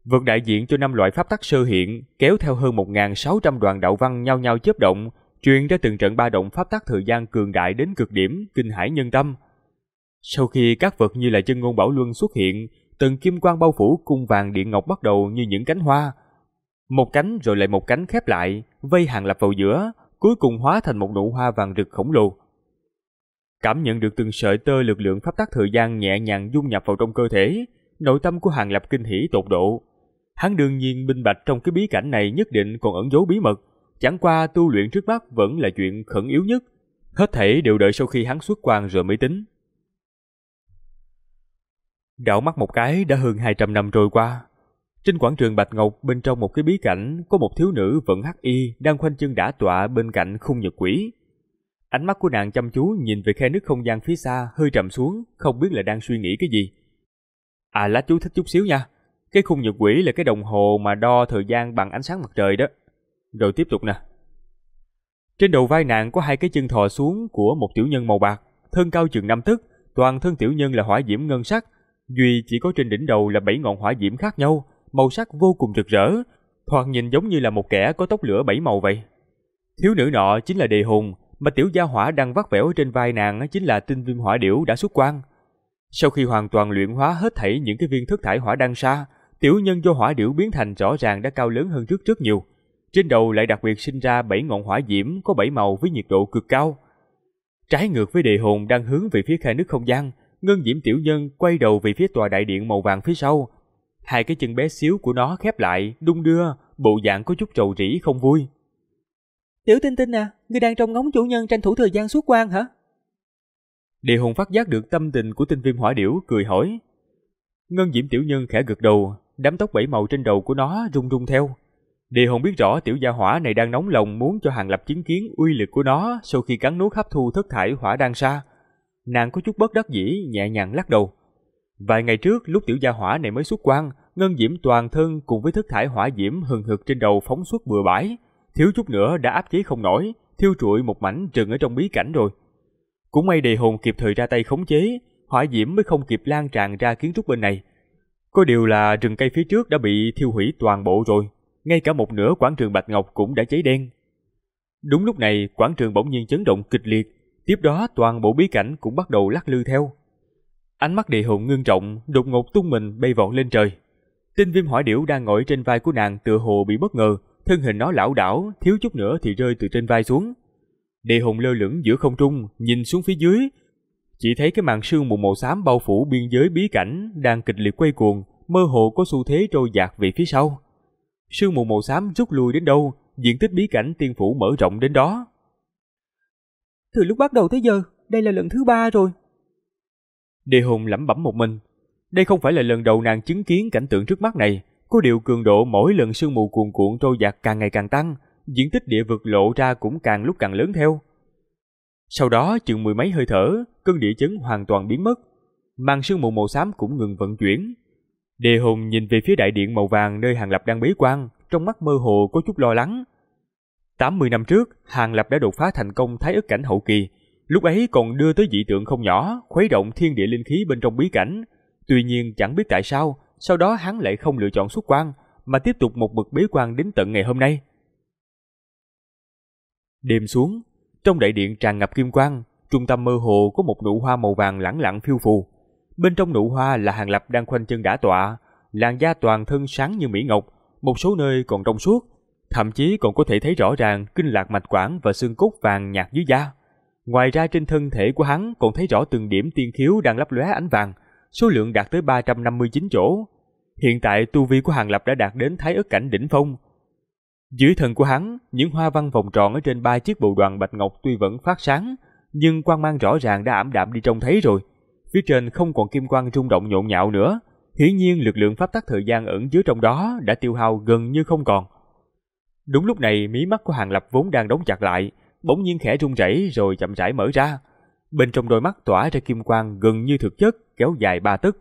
Vật đại diện cho 5 loại pháp tắc sơ hiện, kéo theo hơn 1.600 đoàn đạo văn nhau nhau chớp động, truyền ra từng trận ba động pháp tắc thời gian cường đại đến cực điểm, kinh hãi nhân tâm. Sau khi các vật như là chân ngôn bảo luân xuất hiện, từng kim quang bao phủ cung vàng điện ngọc bắt đầu như những cánh hoa. Một cánh rồi lại một cánh khép lại, vây Hàng Lập vào giữa, cuối cùng hóa thành một nụ hoa vàng rực khổng lồ. Cảm nhận được từng sợi tơ lực lượng pháp tắc thời gian nhẹ nhàng dung nhập vào trong cơ thể, nội tâm của Hàng Lập kinh hỉ tột độ. Hắn đương nhiên minh bạch trong cái bí cảnh này nhất định còn ẩn giấu bí mật, chẳng qua tu luyện trước mắt vẫn là chuyện khẩn yếu nhất, hết thảy đều đợi sau khi hắn xuất quan rồi mới tính. Đảo mắt một cái đã hơn 200 năm trôi qua. Trên quảng trường Bạch Ngọc bên trong một cái bí cảnh có một thiếu nữ vận hắc y đang khoanh chân đả tọa bên cạnh khung nhật quỷ. Ánh mắt của nàng chăm chú nhìn về khe nứt không gian phía xa hơi trầm xuống, không biết là đang suy nghĩ cái gì. À lá chú thích chút xíu nha. Cái khung nhật quỷ là cái đồng hồ mà đo thời gian bằng ánh sáng mặt trời đó. Rồi tiếp tục nè. Trên đầu vai nàng có 2 cái chân thò xuống của một tiểu nhân màu bạc, thân cao chừng 5 tấc, toàn thân tiểu nhân là hỏa diễm ngân sắc, duy chỉ có trên đỉnh đầu là 7 ngọn hỏa diễm khác nhau, màu sắc vô cùng rực rỡ, thoạt nhìn giống như là một kẻ có tóc lửa 7 màu vậy. Thiếu nữ nọ chính là Đề Hùng, mà tiểu gia hỏa đang vắt vẻo trên vai nàng chính là tinh viêm hỏa điểu đã xuất quan. Sau khi hoàn toàn luyện hóa hết thảy những cái viên thất thải hỏa đăng sa, tiểu nhân do hỏa điểu biến thành rõ ràng đã cao lớn hơn trước rất nhiều. Trên đầu lại đặc biệt sinh ra 7 ngọn hỏa diễm có 7 màu với nhiệt độ cực cao. Trái ngược với Đề Hồn đang hướng về phía khe nứt không gian, ngân diễm tiểu nhân quay đầu về phía tòa đại điện màu vàng phía sau. 2 cái chân bé xíu của nó khép lại, đung đưa, bộ dạng có chút rầu rĩ không vui. Tiểu Tinh Tinh à, ngươi đang trông ngóng chủ nhân tranh thủ thời gian xuất quan hả? Đề Hồn phát giác được tâm tình của tinh viêm hỏa điểu, cười hỏi. Ngân diễm tiểu nhân khẽ gật đầu, đám tóc 7 màu trên đầu của nó rung rung theo. Đề Hồn biết rõ tiểu gia hỏa này đang nóng lòng muốn cho Hàng Lập chứng kiến uy lực của nó sau khi cắn nuốt hấp thu thất thải hỏa đan sa. Nàng có chút bất đắc dĩ, nhẹ nhàng lắc đầu. Vài ngày trước, lúc tiểu gia hỏa này mới xuất quan, ngân diễm toàn thân cùng với thất thải hỏa diễm hừng hực trên đầu phóng xuất bừa bãi, thiếu chút nữa đã áp chế không nổi, thiêu trụi một mảnh rừng ở trong bí cảnh rồi. Cũng may Đề Hồn kịp thời ra tay khống chế, hỏa diễm mới không kịp lan tràn ra kiến trúc bên này. Có điều là rừng cây phía trước đã bị thiêu hủy toàn bộ rồi, ngay cả một nửa quảng trường Bạch Ngọc cũng đã cháy đen. Đúng lúc này, quảng trường bỗng nhiên chấn động kịch liệt, tiếp đó toàn bộ bí cảnh cũng bắt đầu lắc lư theo. Ánh mắt Đề Hồn ngưng trọng, đột ngột tung mình bay vọt lên trời. Tinh viêm hỏa điểu đang ngồi trên vai của nàng tựa hồ bị bất ngờ, thân hình nó lảo đảo, thiếu chút nữa thì rơi từ trên vai xuống. Đề Hồn lơ lửng giữa không trung, nhìn xuống phía dưới, chỉ thấy cái màn sương mù màu xám bao phủ biên giới bí cảnh đang kịch liệt quay cuồng, mơ hồ có xu thế trôi dạt về phía sau. Sương mù màu xám rút lui đến đâu, diện tích bí cảnh tiên phủ mở rộng đến đó. Từ lúc bắt đầu tới giờ, đây là lần thứ 3 rồi. Đề Hồn lẩm bẩm một mình. Đây không phải là lần đầu nàng chứng kiến cảnh tượng trước mắt này, có điều cường độ mỗi lần sương mù cuồn cuộn trôi dạt càng ngày càng tăng, diện tích địa vực lộ ra cũng càng lúc càng lớn theo. Sau đó chừng 10 mấy hơi thở, cơn địa chấn hoàn toàn biến mất, màn sương mù màu xám cũng ngừng vận chuyển. Đề Hồn nhìn về phía đại điện màu vàng nơi Hàng Lập đang bế quan, trong mắt mơ hồ có chút lo lắng. 80 năm trước, Hàng Lập đã đột phá thành công thái ức cảnh hậu kỳ, lúc ấy còn đưa tới dị tượng không nhỏ, khuấy động thiên địa linh khí bên trong bí cảnh. Tuy nhiên chẳng biết tại sao, sau đó hắn lại không lựa chọn xuất quan, mà tiếp tục một mực bế quan đến tận ngày hôm nay. Đêm xuống, trong đại điện tràn ngập kim quang, trung tâm mơ hồ có một nụ hoa màu vàng lẳng lặng phiêu phù. Bên trong nụ hoa là Hàng Lập đang khoanh chân đả tọa, làn da toàn thân sáng như mỹ ngọc, một số nơi còn trong suốt, thậm chí còn có thể thấy rõ ràng kinh lạc mạch quản và xương cốt vàng nhạt dưới da. Ngoài ra trên thân thể của hắn còn thấy rõ từng điểm tiên khiếu đang lấp lóe ánh vàng, số lượng đạt tới 359 chỗ. Hiện tại tu vi của Hàng Lập đã đạt đến thái ức cảnh đỉnh phong. Dưới thân của hắn, những hoa văn vòng tròn ở trên 3 chiếc bồ đoàn bạch ngọc tuy vẫn phát sáng, nhưng quang mang rõ ràng đã ảm đạm đi trông thấy rồi. Phía trên không còn kim quang rung động nhộn nhạo nữa, hiển nhiên lực lượng pháp tắc thời gian ẩn chứa trong đó đã tiêu hao gần như không còn. Đúng lúc này, mí mắt của Hàng Lập vốn đang đóng chặt lại, bỗng nhiên khẽ rung rẩy rồi chậm rãi mở ra. Bên trong đôi mắt tỏa ra kim quang gần như thực chất, kéo dài 3 tấc.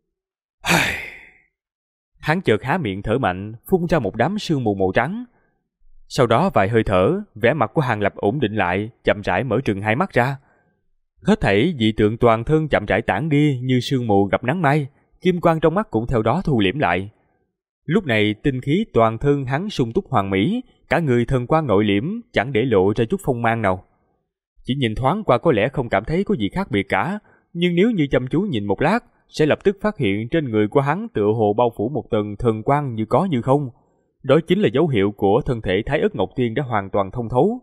Hắn chợt há miệng thở mạnh, phun ra một đám sương mù màu trắng. Sau đó vài hơi thở, vẻ mặt của Hàng Lập ổn định lại, chậm rãi mở trừng hai mắt ra. Hết thảy dị tượng toàn thân chậm rãi tản đi như sương mù gặp nắng mai, kim quang trong mắt cũng theo đó thu liễm lại. Lúc này tinh khí toàn thân hắn sung túc hoàn mỹ, cả người thần quang nội liễm, chẳng để lộ ra chút phong mang nào. Chỉ nhìn thoáng qua có lẽ không cảm thấy có gì khác biệt cả, nhưng nếu như chăm chú nhìn một lát, sẽ lập tức phát hiện trên người của hắn tựa hồ bao phủ một tầng thần quang như có như không. Đó chính là dấu hiệu của thân thể Thái Ức Ngọc Tiên đã hoàn toàn thông thấu.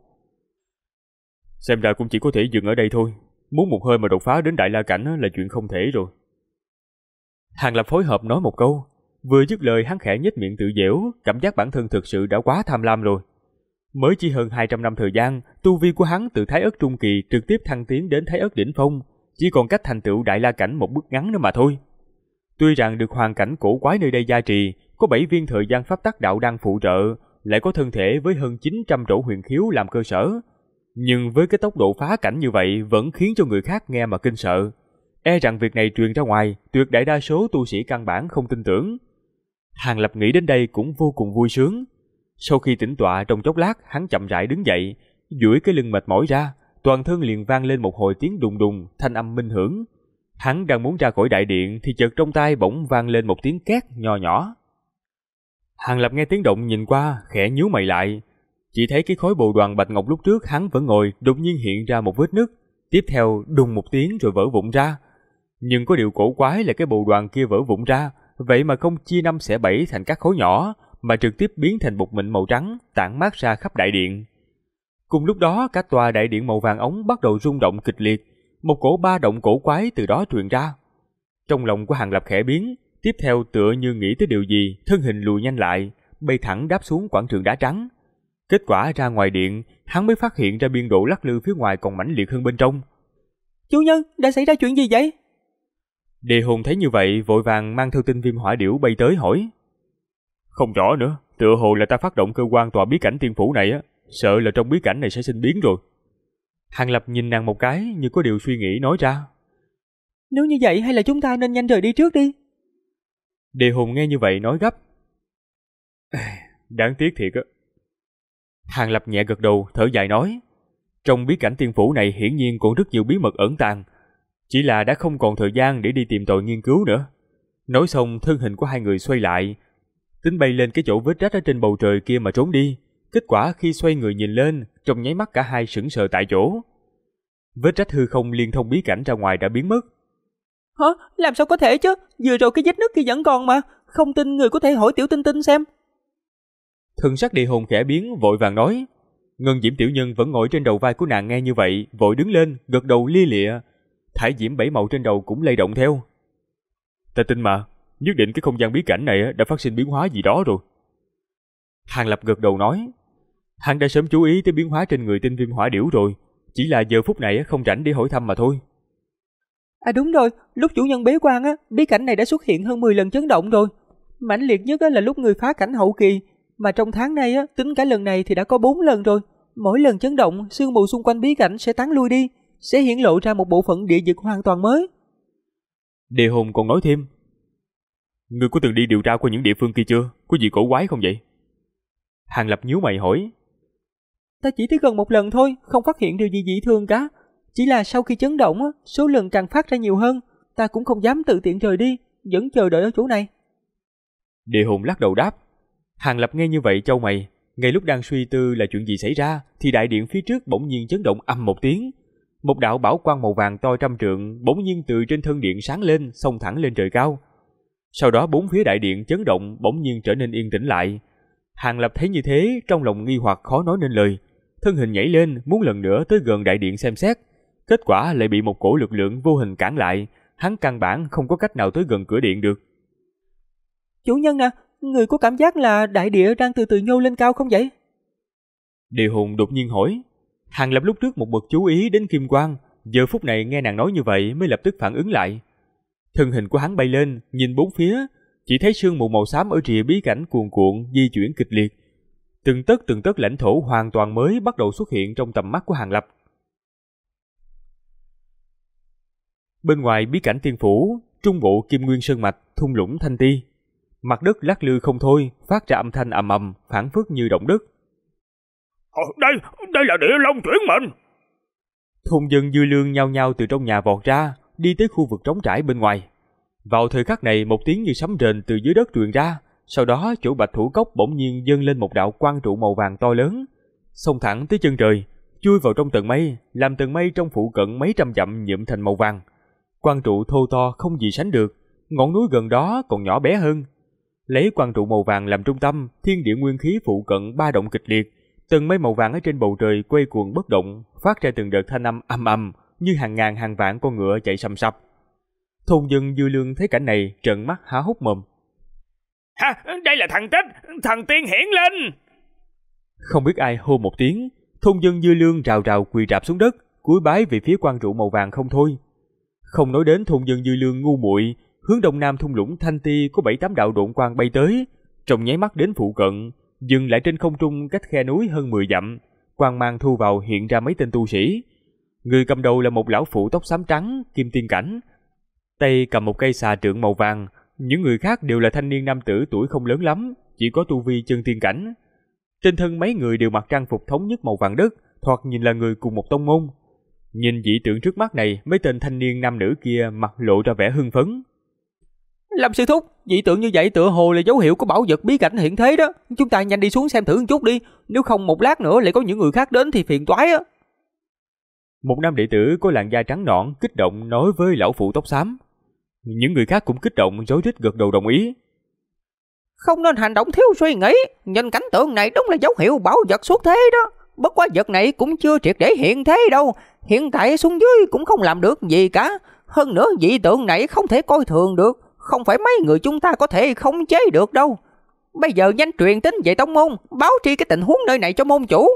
Xem ra cũng chỉ có thể dừng ở đây thôi, muốn một hơi mà đột phá đến Đại La Cảnh là chuyện không thể rồi. Hàng Lập phối hợp nói một câu, vừa dứt lời hắn khẽ nhếch miệng tự giễu, cảm giác bản thân thực sự đã quá tham lam rồi. Mới chỉ hơn 200 năm thời gian, tu vi của hắn từ Thái Ức Trung Kỳ trực tiếp thăng tiến đến Thái Ức Đỉnh Phong, chỉ còn cách thành tựu Đại La Cảnh một bước ngắn nữa mà thôi. Tuy rằng được hoàn cảnh cổ quái nơi đây gia trì, có 7 viên thời gian pháp tắc đạo đan phụ trợ, lại có thân thể với hơn 900 trổ huyền khiếu làm cơ sở, nhưng với cái tốc độ phá cảnh như vậy vẫn khiến cho người khác nghe mà kinh sợ. E rằng việc này truyền ra ngoài, tuyệt đại đa số tu sĩ căn bản không tin tưởng. Hàng Lập nghĩ đến đây cũng vô cùng vui sướng. Sau khi tĩnh tọa trong chốc lát, hắn chậm rãi đứng dậy, duỗi cái lưng mệt mỏi ra, toàn thân liền vang lên một hồi tiếng đùng đùng, thanh âm minh hưởng. Hắn đang muốn ra khỏi đại điện thì chợt trong tai bỗng vang lên một tiếng két nho nhỏ. Hàng Lập nghe tiếng động nhìn qua, khẽ nhíu mày lại. Chỉ thấy cái khối bồ đoàn bạch ngọc lúc trước hắn vẫn ngồi đột nhiên hiện ra một vết nứt, tiếp theo đùng một tiếng rồi vỡ vụn ra. Nhưng có điều cổ quái là cái bồ đoàn kia vỡ vụn ra, vậy mà không chia năm xẻ bảy thành các khối nhỏ, mà trực tiếp biến thành bột mịn màu trắng, tản mát ra khắp đại điện. Cùng lúc đó, cả tòa đại điện màu vàng ống bắt đầu rung động kịch liệt, một cổ ba động cổ quái từ đó truyền ra. Trong lòng của Hàng Lập khẽ biến, tiếp theo tựa như nghĩ tới điều gì, thân hình lùi nhanh lại, bay thẳng đáp xuống quảng trường đá trắng. Kết quả ra ngoài điện, hắn mới phát hiện ra biên độ lắc lư phía ngoài còn mãnh liệt hơn bên trong. Chủ nhân, đã xảy ra chuyện gì vậy? Đề Hồn thấy như vậy, vội vàng mang theo tinh viêm hỏa điểu bay tới hỏi. Không rõ nữa, tựa hồ là ta phát động cơ quan tòa bí cảnh tiên phủ này á, sợ là trong bí cảnh này sẽ sinh biến rồi. Hàng Lập nhìn nàng một cái như có điều suy nghĩ nói ra. Nếu như vậy hay là chúng ta nên nhanh rời đi trước đi. Đề Hồn nghe như vậy nói gấp. Đáng tiếc thiệt á. Hàng Lập nhẹ gật đầu, thở dài nói. Trong bí cảnh tiên phủ này hiển nhiên còn rất nhiều bí mật ẩn tàng, chỉ là đã không còn thời gian để đi tìm tòi nghiên cứu nữa. Nói xong, thân hình của hai người xoay lại, tính bay lên cái chỗ vết rách ở trên bầu trời kia mà trốn đi. Kết quả khi xoay người nhìn lên, trong nháy mắt cả hai sững sờ tại chỗ. Vết rách hư không liên thông bí cảnh ra ngoài đã biến mất. Hả? Làm sao có thể chứ? Vừa rồi cái vết nứt kia vẫn còn mà. Không tin người có thể hỏi Tiểu Tinh Tinh xem. Thần sắc Địa Hồn khẽ biến, vội vàng nói. Ngân Diễm tiểu nhân vẫn ngồi trên đầu vai của nàng nghe như vậy, vội đứng lên, gật đầu lia lịa. Thải diễm bảy màu trên đầu cũng lay động theo. Ta tin mà, nhất định cái không gian bí cảnh này đã phát sinh biến hóa gì đó rồi. Hàng Lập gật đầu nói. Hắn đã sớm chú ý tới biến hóa trên người tinh viêm hỏa điểu rồi, chỉ là giờ phút này không rảnh để hỏi thăm mà thôi. À đúng rồi, lúc chủ nhân bế quan bí cảnh này đã xuất hiện hơn 10 lần chấn động rồi. Mãnh liệt nhất là lúc người phá cảnh hậu kỳ, mà trong tháng này tính cả lần này thì đã có 4 lần rồi. Mỗi lần chấn động, sương mù xung quanh bí cảnh sẽ tán lui đi, sẽ hiển lộ ra một bộ phận địa vực hoàn toàn mới. Địa Hồn còn nói thêm. Ngươi có từng đi điều tra qua những địa phương kia chưa? Có gì cổ quái không vậy? Hàng Lập nhíu mày hỏi. Ta chỉ tới gần một lần thôi, không phát hiện điều gì dị thường cả. Chỉ là sau khi chấn động, số lần càng phát ra nhiều hơn, ta cũng không dám tự tiện rời đi, vẫn chờ đợi ở chỗ này. Địa Hồn lắc đầu đáp. Hàng Lập nghe như vậy chau mày, ngay lúc đang suy tư là chuyện gì xảy ra, thì đại điện phía trước bỗng nhiên chấn động ầm một tiếng. Một đạo bảo quang màu vàng to trăm trượng bỗng nhiên từ trên thân điện sáng lên, xông thẳng lên trời cao. Sau đó bốn phía đại điện chấn động bỗng nhiên trở nên yên tĩnh lại. Hàng Lập thấy như thế, trong lòng nghi hoặc khó nói nên lời, thân hình nhảy lên muốn lần nữa tới gần đại điện xem xét. Kết quả lại bị một cổ lực lượng vô hình cản lại, hắn căn bản không có cách nào tới gần cửa điện được. Chủ nhân người có cảm giác là đại địa đang từ từ nhô lên cao không vậy? Địa Hồn đột nhiên hỏi. Hàng Lập lúc trước một mực chú ý đến kim quang, giờ phút này nghe nàng nói như vậy mới lập tức phản ứng lại. Thân hình của hắn bay lên, nhìn bốn phía, chỉ thấy sương mù màu xám ở rìa bí cảnh cuồn cuộn di chuyển kịch liệt. Từng tấc lãnh thổ hoàn toàn mới bắt đầu xuất hiện trong tầm mắt của Hàng Lập. Bên ngoài bí cảnh tiên phủ, trung bộ Kim Nguyên Sơn Mạch, thung lũng Thanh Ti. Mặt đất lắc lư không thôi, phát ra âm thanh ầm ầm, phảng phất như động đất. Đây là địa long chuyển mệnh. Thôn dân dư lương nhao nhao từ trong nhà vọt ra, đi tới khu vực trống trải bên ngoài. Vào thời khắc này, một tiếng như sấm rền từ dưới đất truyền ra, sau đó chỗ Bạch Thủ Cốc bỗng nhiên dâng lên một đạo quang trụ màu vàng to lớn, xông thẳng tới chân trời, chui vào trong tầng mây, làm tầng mây trong phụ cận mấy trăm dặm nhuộm thành màu vàng. Quang trụ thô to không gì sánh được, ngọn núi gần đó còn nhỏ bé hơn. Lấy quang trụ màu vàng làm trung tâm, thiên địa nguyên khí phụ cận ba động kịch liệt, tầng mây màu vàng ở trên bầu trời quay cuồng bất động, phát ra từng đợt thanh âm ầm ầm như hàng ngàn hàng vạn con ngựa chạy sầm sập. Thôn dân Dư Lương thấy cảnh này trợn mắt há hốc mồm. Ha, đây là thằng Tích, thần tiên hiển linh. Không biết ai hô một tiếng, thôn dân Dư Lương rào rào quỳ rạp xuống đất, cúi bái về phía quang trụ màu vàng không thôi. Không nói đến thôn dân Dư Lương ngu muội, hướng đông nam thung lũng Thanh Ti có 7-8 đạo độn quang bay tới, trong nháy mắt đến phụ cận, dừng lại trên không trung cách khe núi hơn 10 dặm, quang mang thu vào hiện ra mấy tên tu sĩ. Người cầm đầu là một lão phụ tóc xám trắng, kim tiên cảnh, tay cầm một cây xà trượng màu vàng. Những người khác đều là thanh niên nam tử tuổi không lớn lắm, chỉ có tu vi chân tiên cảnh. Trên thân mấy người đều mặc trang phục thống nhất màu vàng đất, thoạt nhìn là người cùng một tông môn. Nhìn dị tượng trước mắt này, mấy tên thanh niên nam nữ kia mặt lộ ra vẻ hưng phấn. Lâm sư thúc, dị tượng như vậy tựa hồ là dấu hiệu của bảo vật bí cảnh hiện thế đó. Chúng ta nhanh đi xuống xem thử một chút đi, nếu không một lát nữa lại có những người khác đến thì phiền toái á. Một nam đệ tử có làn da trắng nõn kích động nói với lão phụ tóc xám. Những người khác cũng kích động rối rít gật đầu đồng ý. Không nên hành động thiếu suy nghĩ, nhìn cảnh tượng này đúng là dấu hiệu bảo vật xuất thế đó. Bất quá vật này cũng chưa triệt để hiện thế đâu, hiện tại xuống dưới cũng không làm được gì cả. Hơn nữa dị tượng này không thể coi thường được, không phải mấy người chúng ta có thể khống chế được đâu. Bây giờ nhanh truyền tin về tông môn, báo tri cái tình huống nơi này cho môn chủ.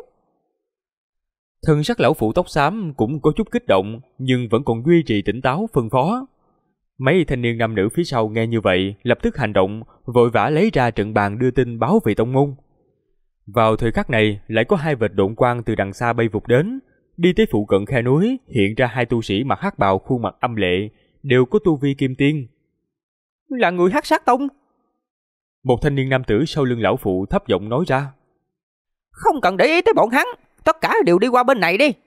Thân sắc lão phụ tóc xám cũng có chút kích động, nhưng vẫn còn duy trì tỉnh táo phân phó. Mấy thanh niên nam nữ phía sau nghe như vậy, lập tức hành động, vội vã lấy ra trận bàn đưa tin báo về tông môn. Vào thời khắc này, lại có hai vệt độn quang từ đằng xa bay vụt đến, đi tới phụ cận khe núi, hiện ra hai tu sĩ mặc hắc bào khuôn mặt âm lệ, đều có tu vi kim tiên. Là người Hắc Sát Tông. Một thanh niên nam tử sau lưng lão phụ thấp giọng nói ra. Không cần để ý tới bọn hắn, tất cả đều đi qua bên này đi.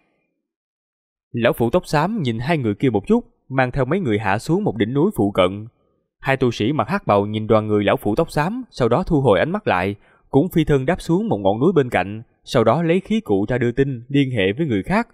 Lão phụ tóc xám nhìn hai người kia một chút, mang theo mấy người hạ xuống một đỉnh núi phụ cận. Hai tu sĩ mặc hắc bào nhìn đoàn người lão phụ tóc xám, sau đó thu hồi ánh mắt lại, cũng phi thân đáp xuống một ngọn núi bên cạnh, sau đó lấy khí cụ ra đưa tin liên hệ với người khác.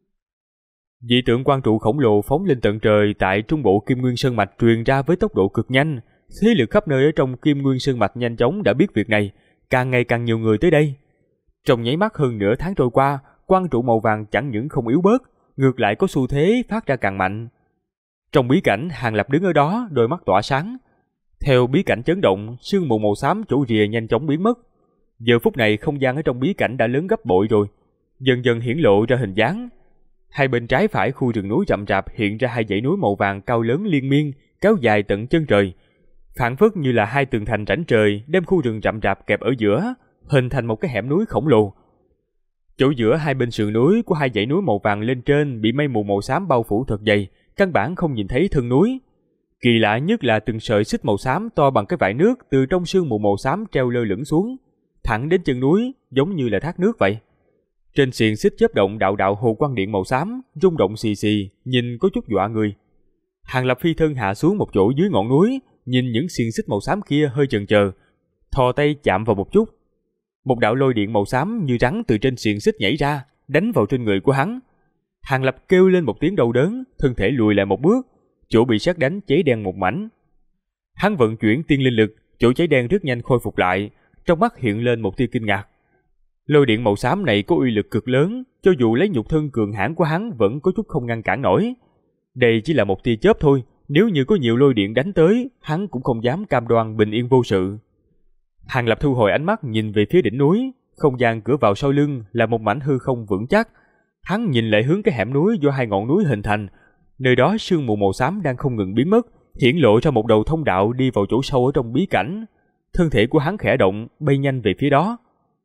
Dị tượng quang trụ khổng lồ phóng lên tận trời tại trung bộ Kim Nguyên Sơn Mạch truyền ra với tốc độ cực nhanh. Thế lực khắp nơi ở trong Kim Nguyên Sơn Mạch nhanh chóng đã biết việc này, càng ngày càng nhiều người tới đây. Trong nháy mắt hơn nửa tháng trôi qua, quang trụ màu vàng chẳng những không yếu bớt, ngược lại có xu thế phát ra càng mạnh. Trong bí cảnh, Hàng Lập đứng ở đó, đôi mắt tỏa sáng. Theo bí cảnh chấn động, sương mù màu xám chỗ rìa nhanh chóng biến mất. Giờ phút này không gian ở trong bí cảnh đã lớn gấp bội rồi, dần dần hiển lộ ra hình dáng. Hai bên trái phải khu rừng núi rậm rạp hiện ra hai dãy núi màu vàng cao lớn liên miên, kéo dài tận chân trời, phảng phất như là hai tường thành rãnh trời đem khu rừng rậm rạp kẹp ở giữa, hình thành một cái hẻm núi khổng lồ. Chỗ giữa hai bên sườn núi của hai dãy núi màu vàng lên trên bị mây mù màu xám bao phủ thật dày, căn bản không nhìn thấy thân núi. Kỳ lạ nhất là từng sợi xích màu xám to bằng cái vải nước từ trong sương mù màu xám treo lơ lửng xuống, thẳng đến chân núi, giống như là thác nước vậy. Trên xiềng xích chớp động đạo đạo hồ quang điện màu xám, rung động xì xì, nhìn có chút dọa người. Hàng Lập phi thân hạ xuống một chỗ dưới ngọn núi, nhìn những xiềng xích màu xám kia hơi chần chờ, thò tay chạm vào một chút. Một đạo lôi điện màu xám như rắn từ trên xiềng xích nhảy ra, đánh vào trên người của hắn. Hàng Lập kêu lên một tiếng đau đớn, thân thể lùi lại một bước, chỗ bị sét đánh cháy đen một mảnh. Hắn vận chuyển tiên linh lực, chỗ cháy đen rất nhanh khôi phục lại, trong mắt hiện lên một tia kinh ngạc. Lôi điện màu xám này có uy lực cực lớn, cho dù lấy nhục thân cường hãn của hắn vẫn có chút không ngăn cản nổi. Đây chỉ là một tia chớp thôi, nếu như có nhiều lôi điện đánh tới, hắn cũng không dám cam đoan bình yên vô sự. Hàng Lập thu hồi ánh mắt nhìn về phía đỉnh núi, không gian cửa vào sau lưng là một mảnh hư không vững chắc. Hắn nhìn lại hướng cái hẻm núi do hai ngọn núi hình thành, nơi đó sương mù màu xám đang không ngừng biến mất, hiển lộ ra một đầu thông đạo đi vào chỗ sâu ở trong bí cảnh. Thân thể của hắn khẽ động, bay nhanh về phía đó.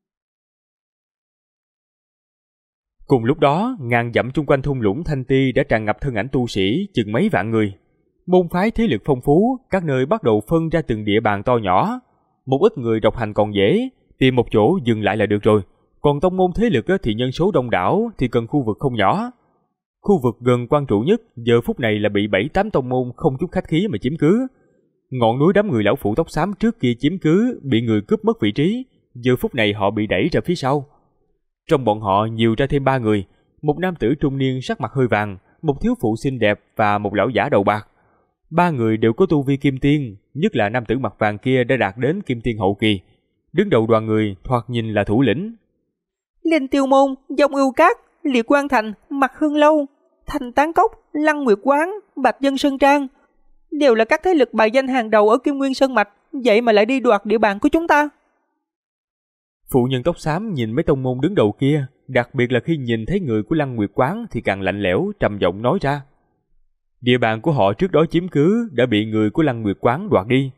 Cùng lúc đó, ngàn dặm chung quanh thung lũng Thanh Ti đã tràn ngập thân ảnh tu sĩ chừng mấy vạn người. Môn phái thế lực phong phú, các nơi bắt đầu phân ra từng địa bàn to nhỏ. Một ít người độc hành còn dễ, tìm một chỗ dừng lại là được rồi. Còn tông môn thế lực thì nhân số đông đảo thì cần khu vực không nhỏ. Khu vực gần quan trụ nhất giờ phút này là bị 7-8 tông môn không chút khách khí mà chiếm cứ. Ngọn núi đám người lão phụ tóc xám trước kia chiếm cứ bị người cướp mất vị trí, giờ phút này họ bị đẩy ra phía sau. Trong bọn họ nhiều ra thêm 3 người, một nam tử trung niên sắc mặt hơi vàng, một thiếu phụ xinh đẹp và một lão giả đầu bạc. 3 người đều có tu vi kim tiên, nhất là nam tử mặt vàng kia đã đạt đến kim tiên hậu kỳ. Đứng đầu đoàn người thoạt nhìn là thủ lĩnh. Linh Tiêu Môn, Dông Ưu Cát, Liệt Quang Thành, Mặt Hương Lâu, Thành Tán Cốc, Lăng Nguyệt Quán, Bạch Dân Sơn Trang đều là các thế lực bài danh hàng đầu ở Kim Nguyên Sơn Mạch, vậy mà lại đi đoạt địa bàn của chúng ta. Phụ nhân tóc xám nhìn mấy tông môn đứng đầu kia, đặc biệt là khi nhìn thấy người của Lăng Nguyệt Quán thì càng lạnh lẽo, trầm giọng nói ra. Địa bàn của họ trước đó chiếm cứ đã bị người của Lăng Nguyệt Quán đoạt đi.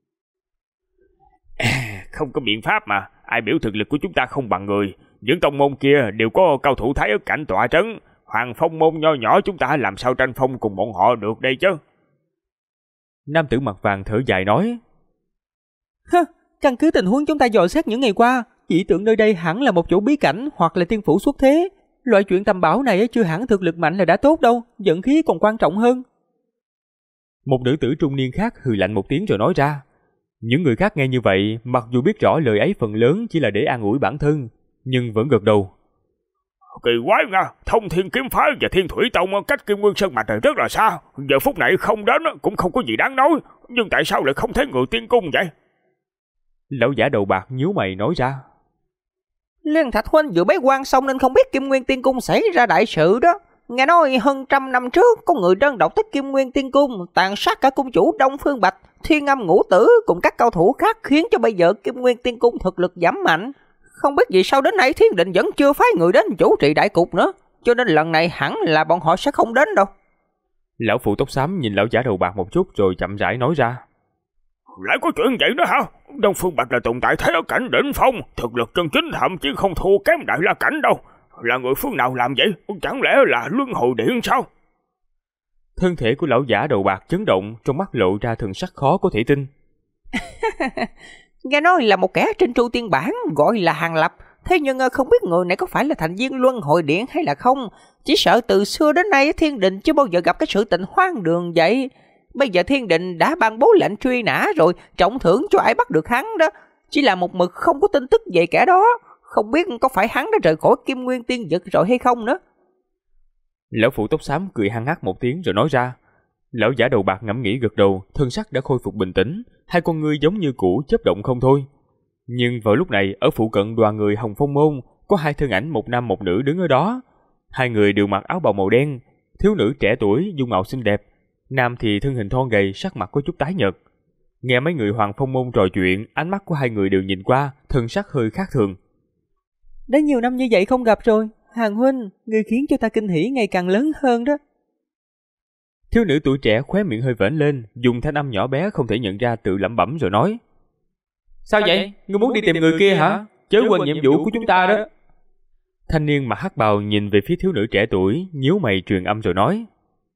Không có biện pháp mà, ai biểu thực lực của chúng ta không bằng người. Những tông môn kia đều có cao thủ thái ức cảnh tọa trấn. Hoàng Phong môn nho nhỏ chúng ta làm sao tranh phong cùng bọn họ được đây chứ? Nam tử mặt vàng thở dài nói. Căn cứ tình huống chúng ta dò xét những ngày qua, chỉ tưởng nơi đây hẳn là một chỗ bí cảnh hoặc là tiên phủ xuất thế. Loại chuyện tầm bảo này chưa hẳn thực lực mạnh là đã tốt đâu, vận khí còn quan trọng hơn. Một nữ tử trung niên khác hừ lạnh một tiếng rồi nói ra. Những người khác nghe như vậy, mặc dù biết rõ lời ấy phần lớn chỉ là để an ủi bản thân, nhưng vẫn gật đầu. Kỳ quái nha, Thông Thiên Kiếm Phái và Thiên Thủy Tông cách Kim Nguyên Sơn Mạch này rất là xa. Giờ phút này không đến cũng không có gì đáng nói, nhưng tại sao lại không thấy người tiên cung vậy? Lão giả đầu bạc nhíu mày nói ra. Liên Thạch huynh vừa bế quan xong nên không biết Kim Nguyên Tiên Cung xảy ra đại sự đó. Nghe nói hơn 100 năm trước có người đơn độc tới Kim Nguyên Tiên Cung, tàn sát cả cung chủ Đông Phương Bạch, Thiên Âm Ngũ Tử cùng các cao thủ khác, khiến cho bây giờ Kim Nguyên Tiên Cung thực lực giảm mạnh. Không biết vì sao đến nay Thiên Định vẫn chưa phái người đến chủ trì đại cục nữa, cho nên lần này hẳn là bọn họ sẽ không đến đâu. Lão phụ tóc xám nhìn lão giả đầu bạc một chút rồi chậm rãi nói ra. Lại có chuyện vậy nữa hả? Đông Phương Bạch là tồn tại thế ở cảnh đỉnh phong, thực lực chân chính thậm chí không thua kém Đại La Cảnh đâu. Là người phương nào làm vậy? Chẳng lẽ là Luân Hồi Điện sao? Thân thể của lão giả đầu bạc chấn động, trong mắt lộ ra thần sắc khó có thể tin. Nghe nói là một kẻ trên Tru Tiên Bản gọi là Hàng Lập, thế nhưng không biết người này có phải là thành viên Luân Hồi Điện hay là không. Chỉ sợ từ xưa đến nay Thiên Định chưa bao giờ gặp cái sự tình hoang đường vậy. Bây giờ Thiên Định đã ban bố lệnh truy nã rồi, trọng thưởng cho ai bắt được hắn đó. Chỉ là một mực không có tin tức về kẻ đó, không biết có phải hắn đã rời khỏi Kim Nguyên Tiên Dực rồi hay không nữa. Lão phụ tóc xám cười hăng hắc một tiếng rồi nói ra. Lão giả đầu bạc ngẫm nghĩ gật đầu, thân sắc đã khôi phục bình tĩnh, hai con ngươi giống như cũ chớp động không thôi. Nhưng vào lúc này, ở phụ cận đoàn người Hồng Phong Môn, có hai thân ảnh một nam một nữ đứng ở đó. Hai người đều mặc áo bào màu đen, thiếu nữ trẻ tuổi, dung mạo xinh đẹp, nam thì thân hình thon gầy, sắc mặt có chút tái nhợt. Nghe mấy người Hoàng Phong Môn trò chuyện, ánh mắt của hai người đều nhìn qua, thân sắc hơi khác thường. Đã nhiều năm như vậy không gặp rồi, Hàng huynh, người khiến cho ta kinh hỉ ngày càng lớn hơn đó. Thiếu nữ tuổi trẻ khóe miệng hơi vểnh lên, dùng thanh âm nhỏ bé không thể nhận ra tự lẩm bẩm rồi nói. Sao vậy? Ngươi muốn đi tìm người kia hả? Chớ quên nhiệm vụ của chúng ta đó. Thanh niên mặc hắc bào nhìn về phía thiếu nữ trẻ tuổi, nhíu mày truyền âm rồi nói.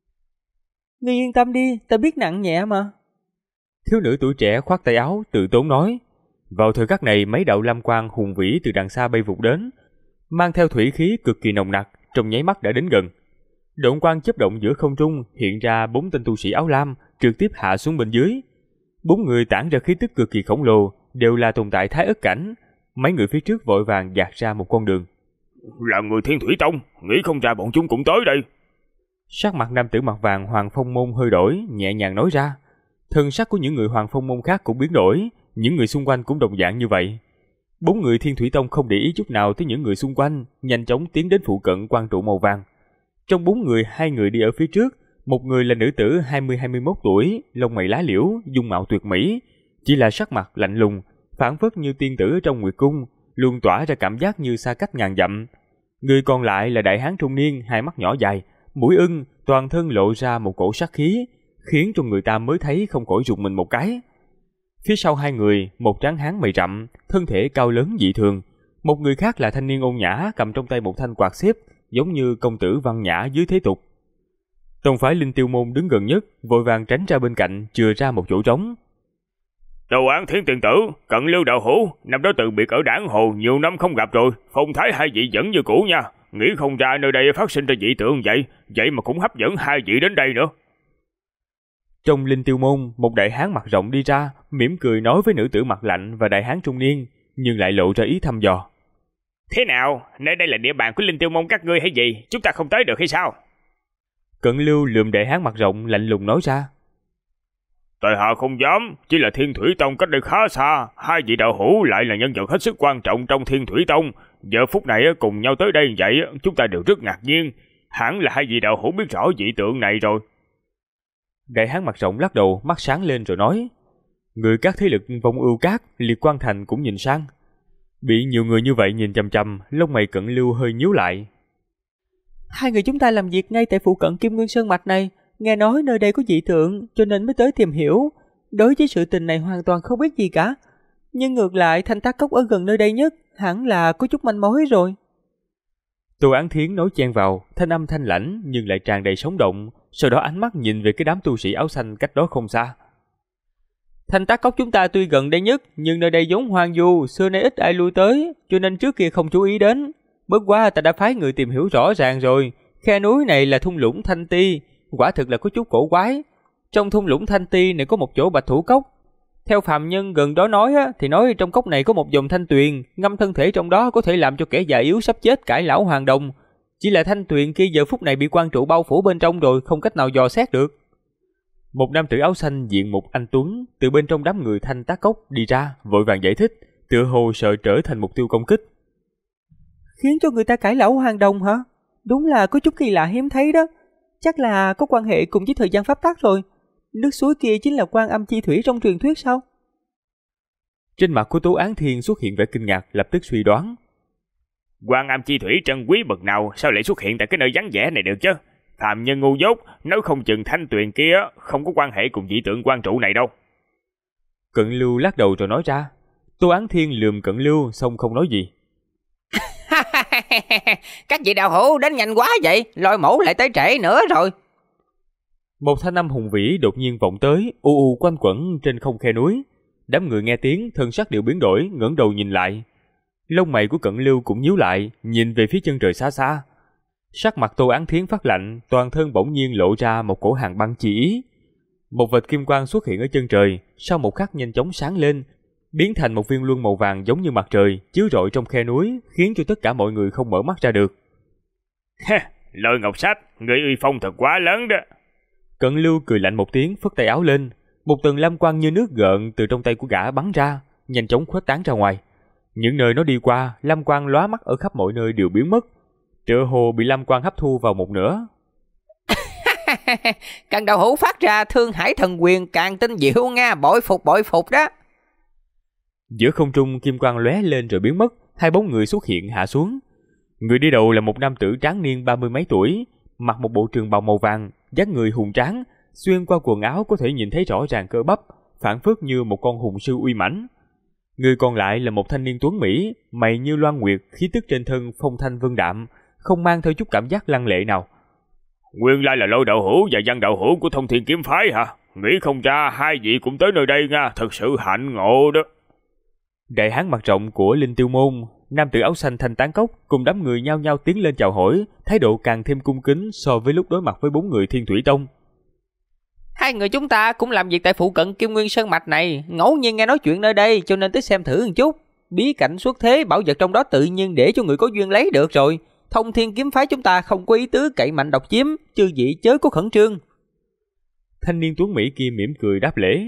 Ngươi yên tâm đi, ta biết nặng nhẹ mà. Thiếu nữ tuổi trẻ khoác tay áo, tự tốn nói. Vào thời khắc này, mấy đạo lam quang hùng vĩ từ đằng xa bay vụt đến, mang theo thủy khí cực kỳ nồng nặc, trong nháy mắt đã đến gần. Độn quang chớp động giữa không trung, hiện ra 4 tên tu sĩ áo lam, trực tiếp hạ xuống bên dưới. 4 người tản ra khí tức cực kỳ khổng lồ, đều là tồn tại thái ức cảnh. Mấy người phía trước vội vàng dạt ra một con đường. Là người Thiên Thủy Tông, nghĩ không ra bọn chúng cũng tới đây. Sắc mặt nam tử mặt vàng Hoàng Phong Môn hơi đổi, nhẹ nhàng nói ra. Thân sắc của những người Hoàng Phong Môn khác cũng biến đổi, những người xung quanh cũng đồng dạng như vậy. 4 người Thiên Thủy Tông không để ý chút nào tới những người xung quanh, nhanh chóng tiến đến phụ cận quan trụ màu vàng. Trong 4 người, 2 người đi ở phía trước, một người là nữ tử 20-21 tuổi, lông mày lá liễu, dung mạo tuyệt mỹ, chỉ là sắc mặt lạnh lùng, phảng phất như tiên tử trong nguyệt cung, luôn tỏa ra cảm giác như xa cách ngàn dặm. Người còn lại là đại hán trung niên, hai mắt nhỏ dài, mũi ưng, toàn thân lộ ra một cổ sát khí, khiến cho người ta mới thấy không khỏi rùng mình một cái. Phía sau hai người, một tráng hán mày rậm, thân thể cao lớn dị thường, một người khác là thanh niên ôn nhã cầm trong tay một thanh quạt xếp, giống như công tử văn nhã dưới thế tục. Tông phái Linh Tiêu Môn đứng gần nhất, vội vàng tránh ra bên cạnh, chừa ra một chỗ trống. Đồ án Thiên Tiền Tử, Cận Lưu Đạo Hữu, năm đó từ biệt ở Đảng Hồ, nhiều năm không gặp rồi, phong thái hai vị vẫn như cũ nha. Nghĩ không ra nơi đây phát sinh ra dị tượng vậy mà cũng hấp dẫn hai vị đến đây nữa. Trong Linh Tiêu Môn, một đại hán mặt rộng đi ra, mỉm cười nói với nữ tử mặt lạnh và đại hán trung niên, nhưng lại lộ ra ý thăm dò. Thế nào, nơi đây là địa bàn của Linh Tiêu Môn các ngươi hay gì? Chúng ta không tới được hay sao? Cận Lưu lườm đại hán mặt rộng lạnh lùng nói ra. Tại hạ không dám, chỉ là Thiên Thủy Tông cách đây khá xa, hai vị đạo hữu lại là nhân vật hết sức quan trọng trong Thiên Thủy Tông. Giờ phút này cùng nhau tới đây vậy, chúng ta đều rất ngạc nhiên. Hẳn là hai vị đạo hữu biết rõ dị tượng này rồi. Đại hán mặt rộng lắc đầu, mắt sáng lên rồi nói. Người các thế lực Vong Ưu Các, Liệt Quan Thành cũng nhìn sang. Bị nhiều người như vậy nhìn chằm chằm, lông mày Cận Lưu hơi nhíu lại. Hai người chúng ta làm việc ngay tại phụ cận Kim Nguyên Sơn Mạch này, nghe nói nơi đây có dị tượng cho nên mới tới tìm hiểu. Đối với sự tình này hoàn toàn không biết gì cả. Nhưng ngược lại Thanh Tác Cốc ở gần nơi đây nhất, hẳn là có chút manh mối rồi. Tô Án Thiến nói chen vào, thanh âm thanh lãnh nhưng lại tràn đầy sống động, sau đó ánh mắt nhìn về cái đám tu sĩ áo xanh cách đó không xa. Thanh Tác Cốc chúng ta tuy gần đây nhất, nhưng nơi đây vốn hoang vu, xưa nay ít ai lui tới, cho nên trước kia không chú ý đến. Bất quá ta đã phái người tìm hiểu rõ ràng rồi, khe núi này là thung lũng Thanh Ti, quả thực là có chút cổ quái. Trong thung lũng Thanh Ti này có một chỗ Bạch Thủ Cốc. Theo phàm nhân gần đó nói thì nói trong cốc này có một dòng thanh tuyền, ngâm thân thể trong đó có thể làm cho kẻ già yếu sắp chết cải lão hoàn đồng. Chỉ là thanh tuyền kia giờ phút này bị quan trụ bao phủ bên trong rồi, không cách nào dò xét được. Một nam tử áo xanh diện một anh tuấn từ bên trong đám người Thanh Tác Cốc đi ra, vội vàng giải thích, tựa hồ sợ trở thành mục tiêu công kích. Khiến cho người ta cải lão hoàn đồng hả? Đúng là có chút kỳ lạ hiếm thấy đó. Chắc là có quan hệ cùng với thời gian pháp tắc rồi. Nước suối kia chính là Quan Âm Chi Thủy trong truyền thuyết sao? Trên mặt của Tố Án Thiên xuất hiện vẻ kinh ngạc, lập tức suy đoán. Quan Âm Chi Thủy trân quý bậc nào sao lại xuất hiện tại cái nơi vắng vẻ này được chứ? Phàm nhân ngu dốt, nếu không chừng thanh tuyền kia không có quan hệ cùng dị tượng quan trụ này đâu. Cận Lưu lắc đầu rồi nói ra. Tô Án Thiên lườm Cận Lưu xong không nói gì. Các vị đạo hữu đến nhanh quá vậy, lôi mẫu lại tới trễ nữa rồi. Một thanh âm hùng vĩ đột nhiên vọng tới, u u quanh quẩn trên không khe núi. Đám người nghe tiếng, thân sắc đều biến đổi, ngẩng đầu nhìn lại. Lông mày của Cận Lưu cũng nhíu lại, nhìn về phía chân trời xa xa. Sắc mặt Tô Án Thiến phát lạnh, toàn thân bỗng nhiên lộ ra một cổ hàn băng chi ý. Một vệt kim quang xuất hiện ở chân trời, sau một khắc nhanh chóng sáng lên, biến thành một viên luân màu vàng giống như mặt trời, chiếu rọi trong khe núi, khiến cho tất cả mọi người không mở mắt ra được. Ha, Lôi Ngọc Sách, người uy phong thật quá lớn đó. Cận Lưu cười lạnh một tiếng, phất tay áo lên, một tầng lam quang như nước gợn từ trong tay của gã bắn ra, nhanh chóng khuếch tán ra ngoài. Những nơi nó đi qua, lam quang lóa mắt ở khắp mọi nơi đều biến mất, tựa hồ bị lam quang hấp thu vào một nửa. Càng đạo hữu phát ra Thương Hải Thần Quyền càng tinh diệu nha, bội phục đó. Giữa không trung kim quang lóe lên rồi biến mất, hai bóng người xuất hiện hạ xuống. Người đi đầu là một nam tử tráng niên 30 mấy tuổi, mặc một bộ trường bào màu vàng, dáng người hùng tráng, xuyên qua quần áo có thể nhìn thấy rõ ràng cơ bắp, phảng phất như một con hùng sư uy mãnh. Người còn lại là một thanh niên tuấn mỹ, mày như loan nguyệt, khí tức trên thân phong thanh vân đạm, không mang theo chút cảm giác lăng lệ nào. Nguyên lai là Lôi đạo hữu và Văn đạo hữu của Thông Thiên Kiếm Phái hả? Nghĩ không ra hai vị cũng tới nơi đây nha, thật sự hạnh ngộ đó. Đại hán mặt rộng của Linh Tiêu Môn, nam tử áo xanh Thanh Tán Cốc cùng đám người nhao nhao tiến lên chào hỏi, thái độ càng thêm cung kính so với lúc đối mặt với 4 người Thiên Thủy Tông. Hai người chúng ta cũng làm việc tại phụ cận Kim Nguyên Sơn Mạch này, ngẫu nhiên nghe nói chuyện nơi đây cho nên tới xem thử một chút. Bí cảnh xuất thế, bảo vật trong đó tự nhiên để cho người có duyên lấy được rồi. Thông Thiên Kiếm Phái chúng ta không có ý tứ cậy mạnh độc chiếm, chư vị chớ có khẩn trương. Thanh niên tuấn mỹ kia mỉm cười đáp lễ.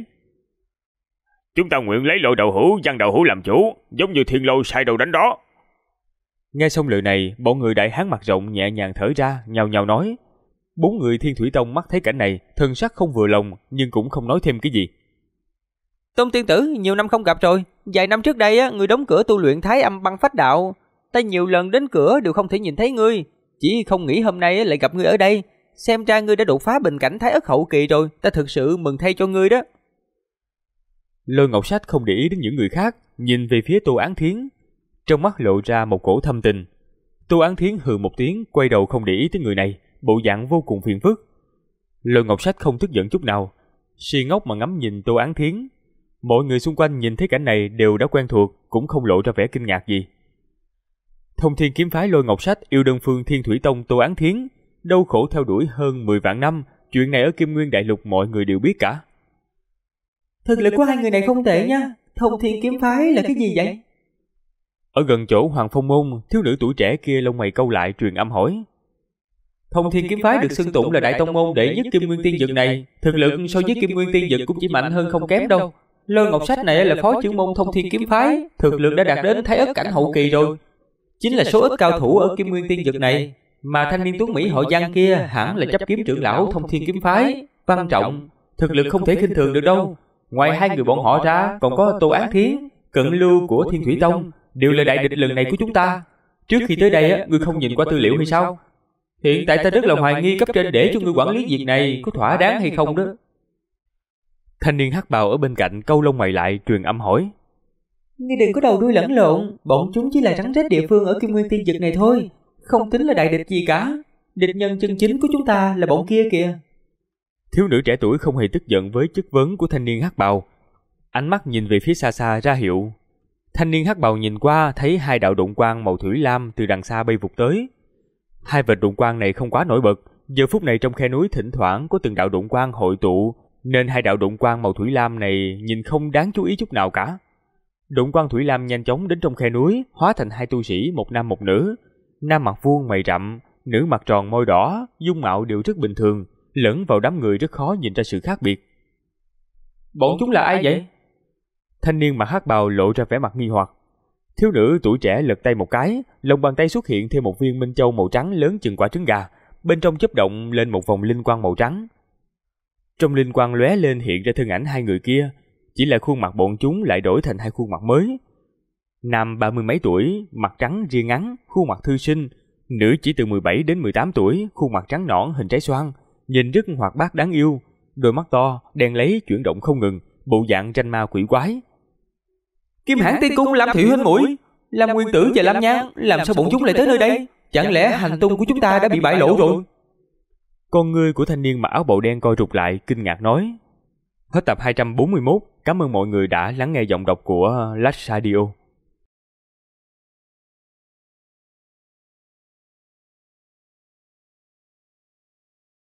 Chúng ta nguyện lấy Lôi đạo hữu, Văn đạo hữu làm chủ, giống như thiên lôi sai đầu đánh đó. Nghe xong lời này, bọn người đại hán mặt rộng nhẹ nhàng thở ra, nhao nhao nói. 4 người Thiên Thủy Tông mắt thấy cảnh này, thân sắc không vừa lòng, nhưng cũng không nói thêm cái gì. Tôn tiên tử, nhiều năm không gặp rồi. Vài năm trước đây người đóng cửa tu luyện Thái Âm Băng Phách Đạo. Ta nhiều lần đến cửa đều không thể nhìn thấy ngươi, chỉ không nghĩ hôm nay lại gặp ngươi ở đây. Xem ra ngươi đã đột phá bình cảnh Thái Ất hậu kỳ rồi, ta thực sự mừng thay cho ngươi đó. Lôi Ngọc Sách không để ý đến những người khác, nhìn về phía Tô Án Thiến, trong mắt lộ ra một cổ thâm tình. Tô Án Thiến hừ một tiếng, quay đầu không để ý tới người này, bộ dạng vô cùng phiền phức. Lôi Ngọc Sách không tức giận chút nào, si ngốc mà ngắm nhìn Tô Án Thiến. Mọi người xung quanh nhìn thấy cảnh này đều đã quen thuộc, cũng không lộ ra vẻ kinh ngạc gì. Thông Thiên Kiếm Phái Lôi Ngọc Sách yêu đơn phương Thiên Thủy Tông Tô Án Thiến, đau khổ theo đuổi hơn 10 vạn năm, Chuyện này ở Kim Nguyên Đại Lục mọi người đều biết cả. Thực lực của hai người này không tệ nha. Thông Thiên kiếm phái là cái gì vậy? Ở gần chỗ Hoàng Phong Môn, thiếu nữ tuổi trẻ kia lông mày câu lại truyền âm hỏi. Thông Thiên kiếm phái được xưng tụng là đại tông môn đệ nhất Kim Nguyên Tiên Dực này, thực lực so với Kim Nguyên Tiên Dực cũng chỉ mạnh hơn không kém đâu. Lôi Ngọc Sách này là phó trưởng môn Thông Thiên kiếm phái, thực lực đã đạt đến Thái Ức cảnh hậu kỳ rồi. Chính là số ít cao thủ ở Kim Nguyên Tiên Dực này, mà thanh niên tuấn Mỹ họ Văn kia hẳn là chấp kiếm trưởng lão Thông Thiên kiếm phái, Văn Trọng, thực lực không thể khinh thường được đâu. Ngoài hai người bọn họ ra, còn có Tô Án Thiến, Cận Lưu của Thiên Thủy Tông, đều là đại địch lần này của chúng ta. Trước khi tới đây, ngươi không nhìn qua tư liệu hay sao? Hiện tại ta rất là hoài nghi cấp trên để cho ngươi quản lý việc này có thỏa đáng hay không đó. Thanh niên hắc bào ở bên cạnh câu lông mày lại truyền âm hỏi. Ngươi đừng có đầu đuôi lẫn lộn, bọn chúng chỉ là rắn rết địa phương ở Kim Nguyên Tiên Dực này thôi, không tính là đại địch gì cả. Địch nhân chân chính của chúng ta là bọn kia kìa. Thiếu nữ trẻ tuổi không hề tức giận với chất vấn của thanh niên hắc bào, ánh mắt nhìn về phía xa xa ra hiệu. Thanh niên hắc bào nhìn qua thấy hai đạo đụng quang màu thủy lam từ đằng xa bay vụt tới. Hai vệt đụng quang này không quá nổi bật, giờ phút này trong khe núi thỉnh thoảng có từng đạo đụng quang hội tụ, nên hai đạo đụng quang màu thủy lam này nhìn không đáng chú ý chút nào cả. Đụng quang thủy lam nhanh chóng đến trong khe núi, hóa thành hai tu sĩ, một nam một nữ. Nam mặt vuông mày rậm, nữ mặt tròn môi đỏ, dung mạo đều rất bình thường, lẫn vào đám người rất khó nhìn ra sự khác biệt. Bọn chúng là ai vậy? Thanh niên mặc hắc bào lộ ra vẻ mặt nghi hoặc. Thiếu nữ tuổi trẻ lật tay một cái, lòng bàn tay xuất hiện thêm một viên minh châu màu trắng lớn chừng quả trứng gà, bên trong chớp động lên một vòng linh quang màu trắng. Trong linh quang lóe lên hiện ra thân ảnh hai người kia, chỉ là khuôn mặt bọn chúng lại đổi thành hai khuôn mặt mới. Nam 30 mấy tuổi, mặt trắng ria ngắn, khuôn mặt thư sinh, nữ chỉ từ 17 đến 18 tuổi, khuôn mặt trắng nõn hình trái xoan, nhìn rất hoạt bát đáng yêu, đôi mắt to, đen lấy chuyển động không ngừng, bộ dạng tranh ma quỷ quái. Kim Hãn Tiên Cung, Lam Thị huynh muội, Lam Nguyên Tử và Lam Nhan, làm sao bọn chúng lại tới nơi đây? Chẳng lẽ hành tung của chúng ta đã bị bại lộ rồi? Con ngươi của thanh niên mặc áo bào đen co rụt lại, kinh ngạc nói. Hết tập 241, cảm ơn mọi người đã lắng nghe giọng đọc của Lách Radio.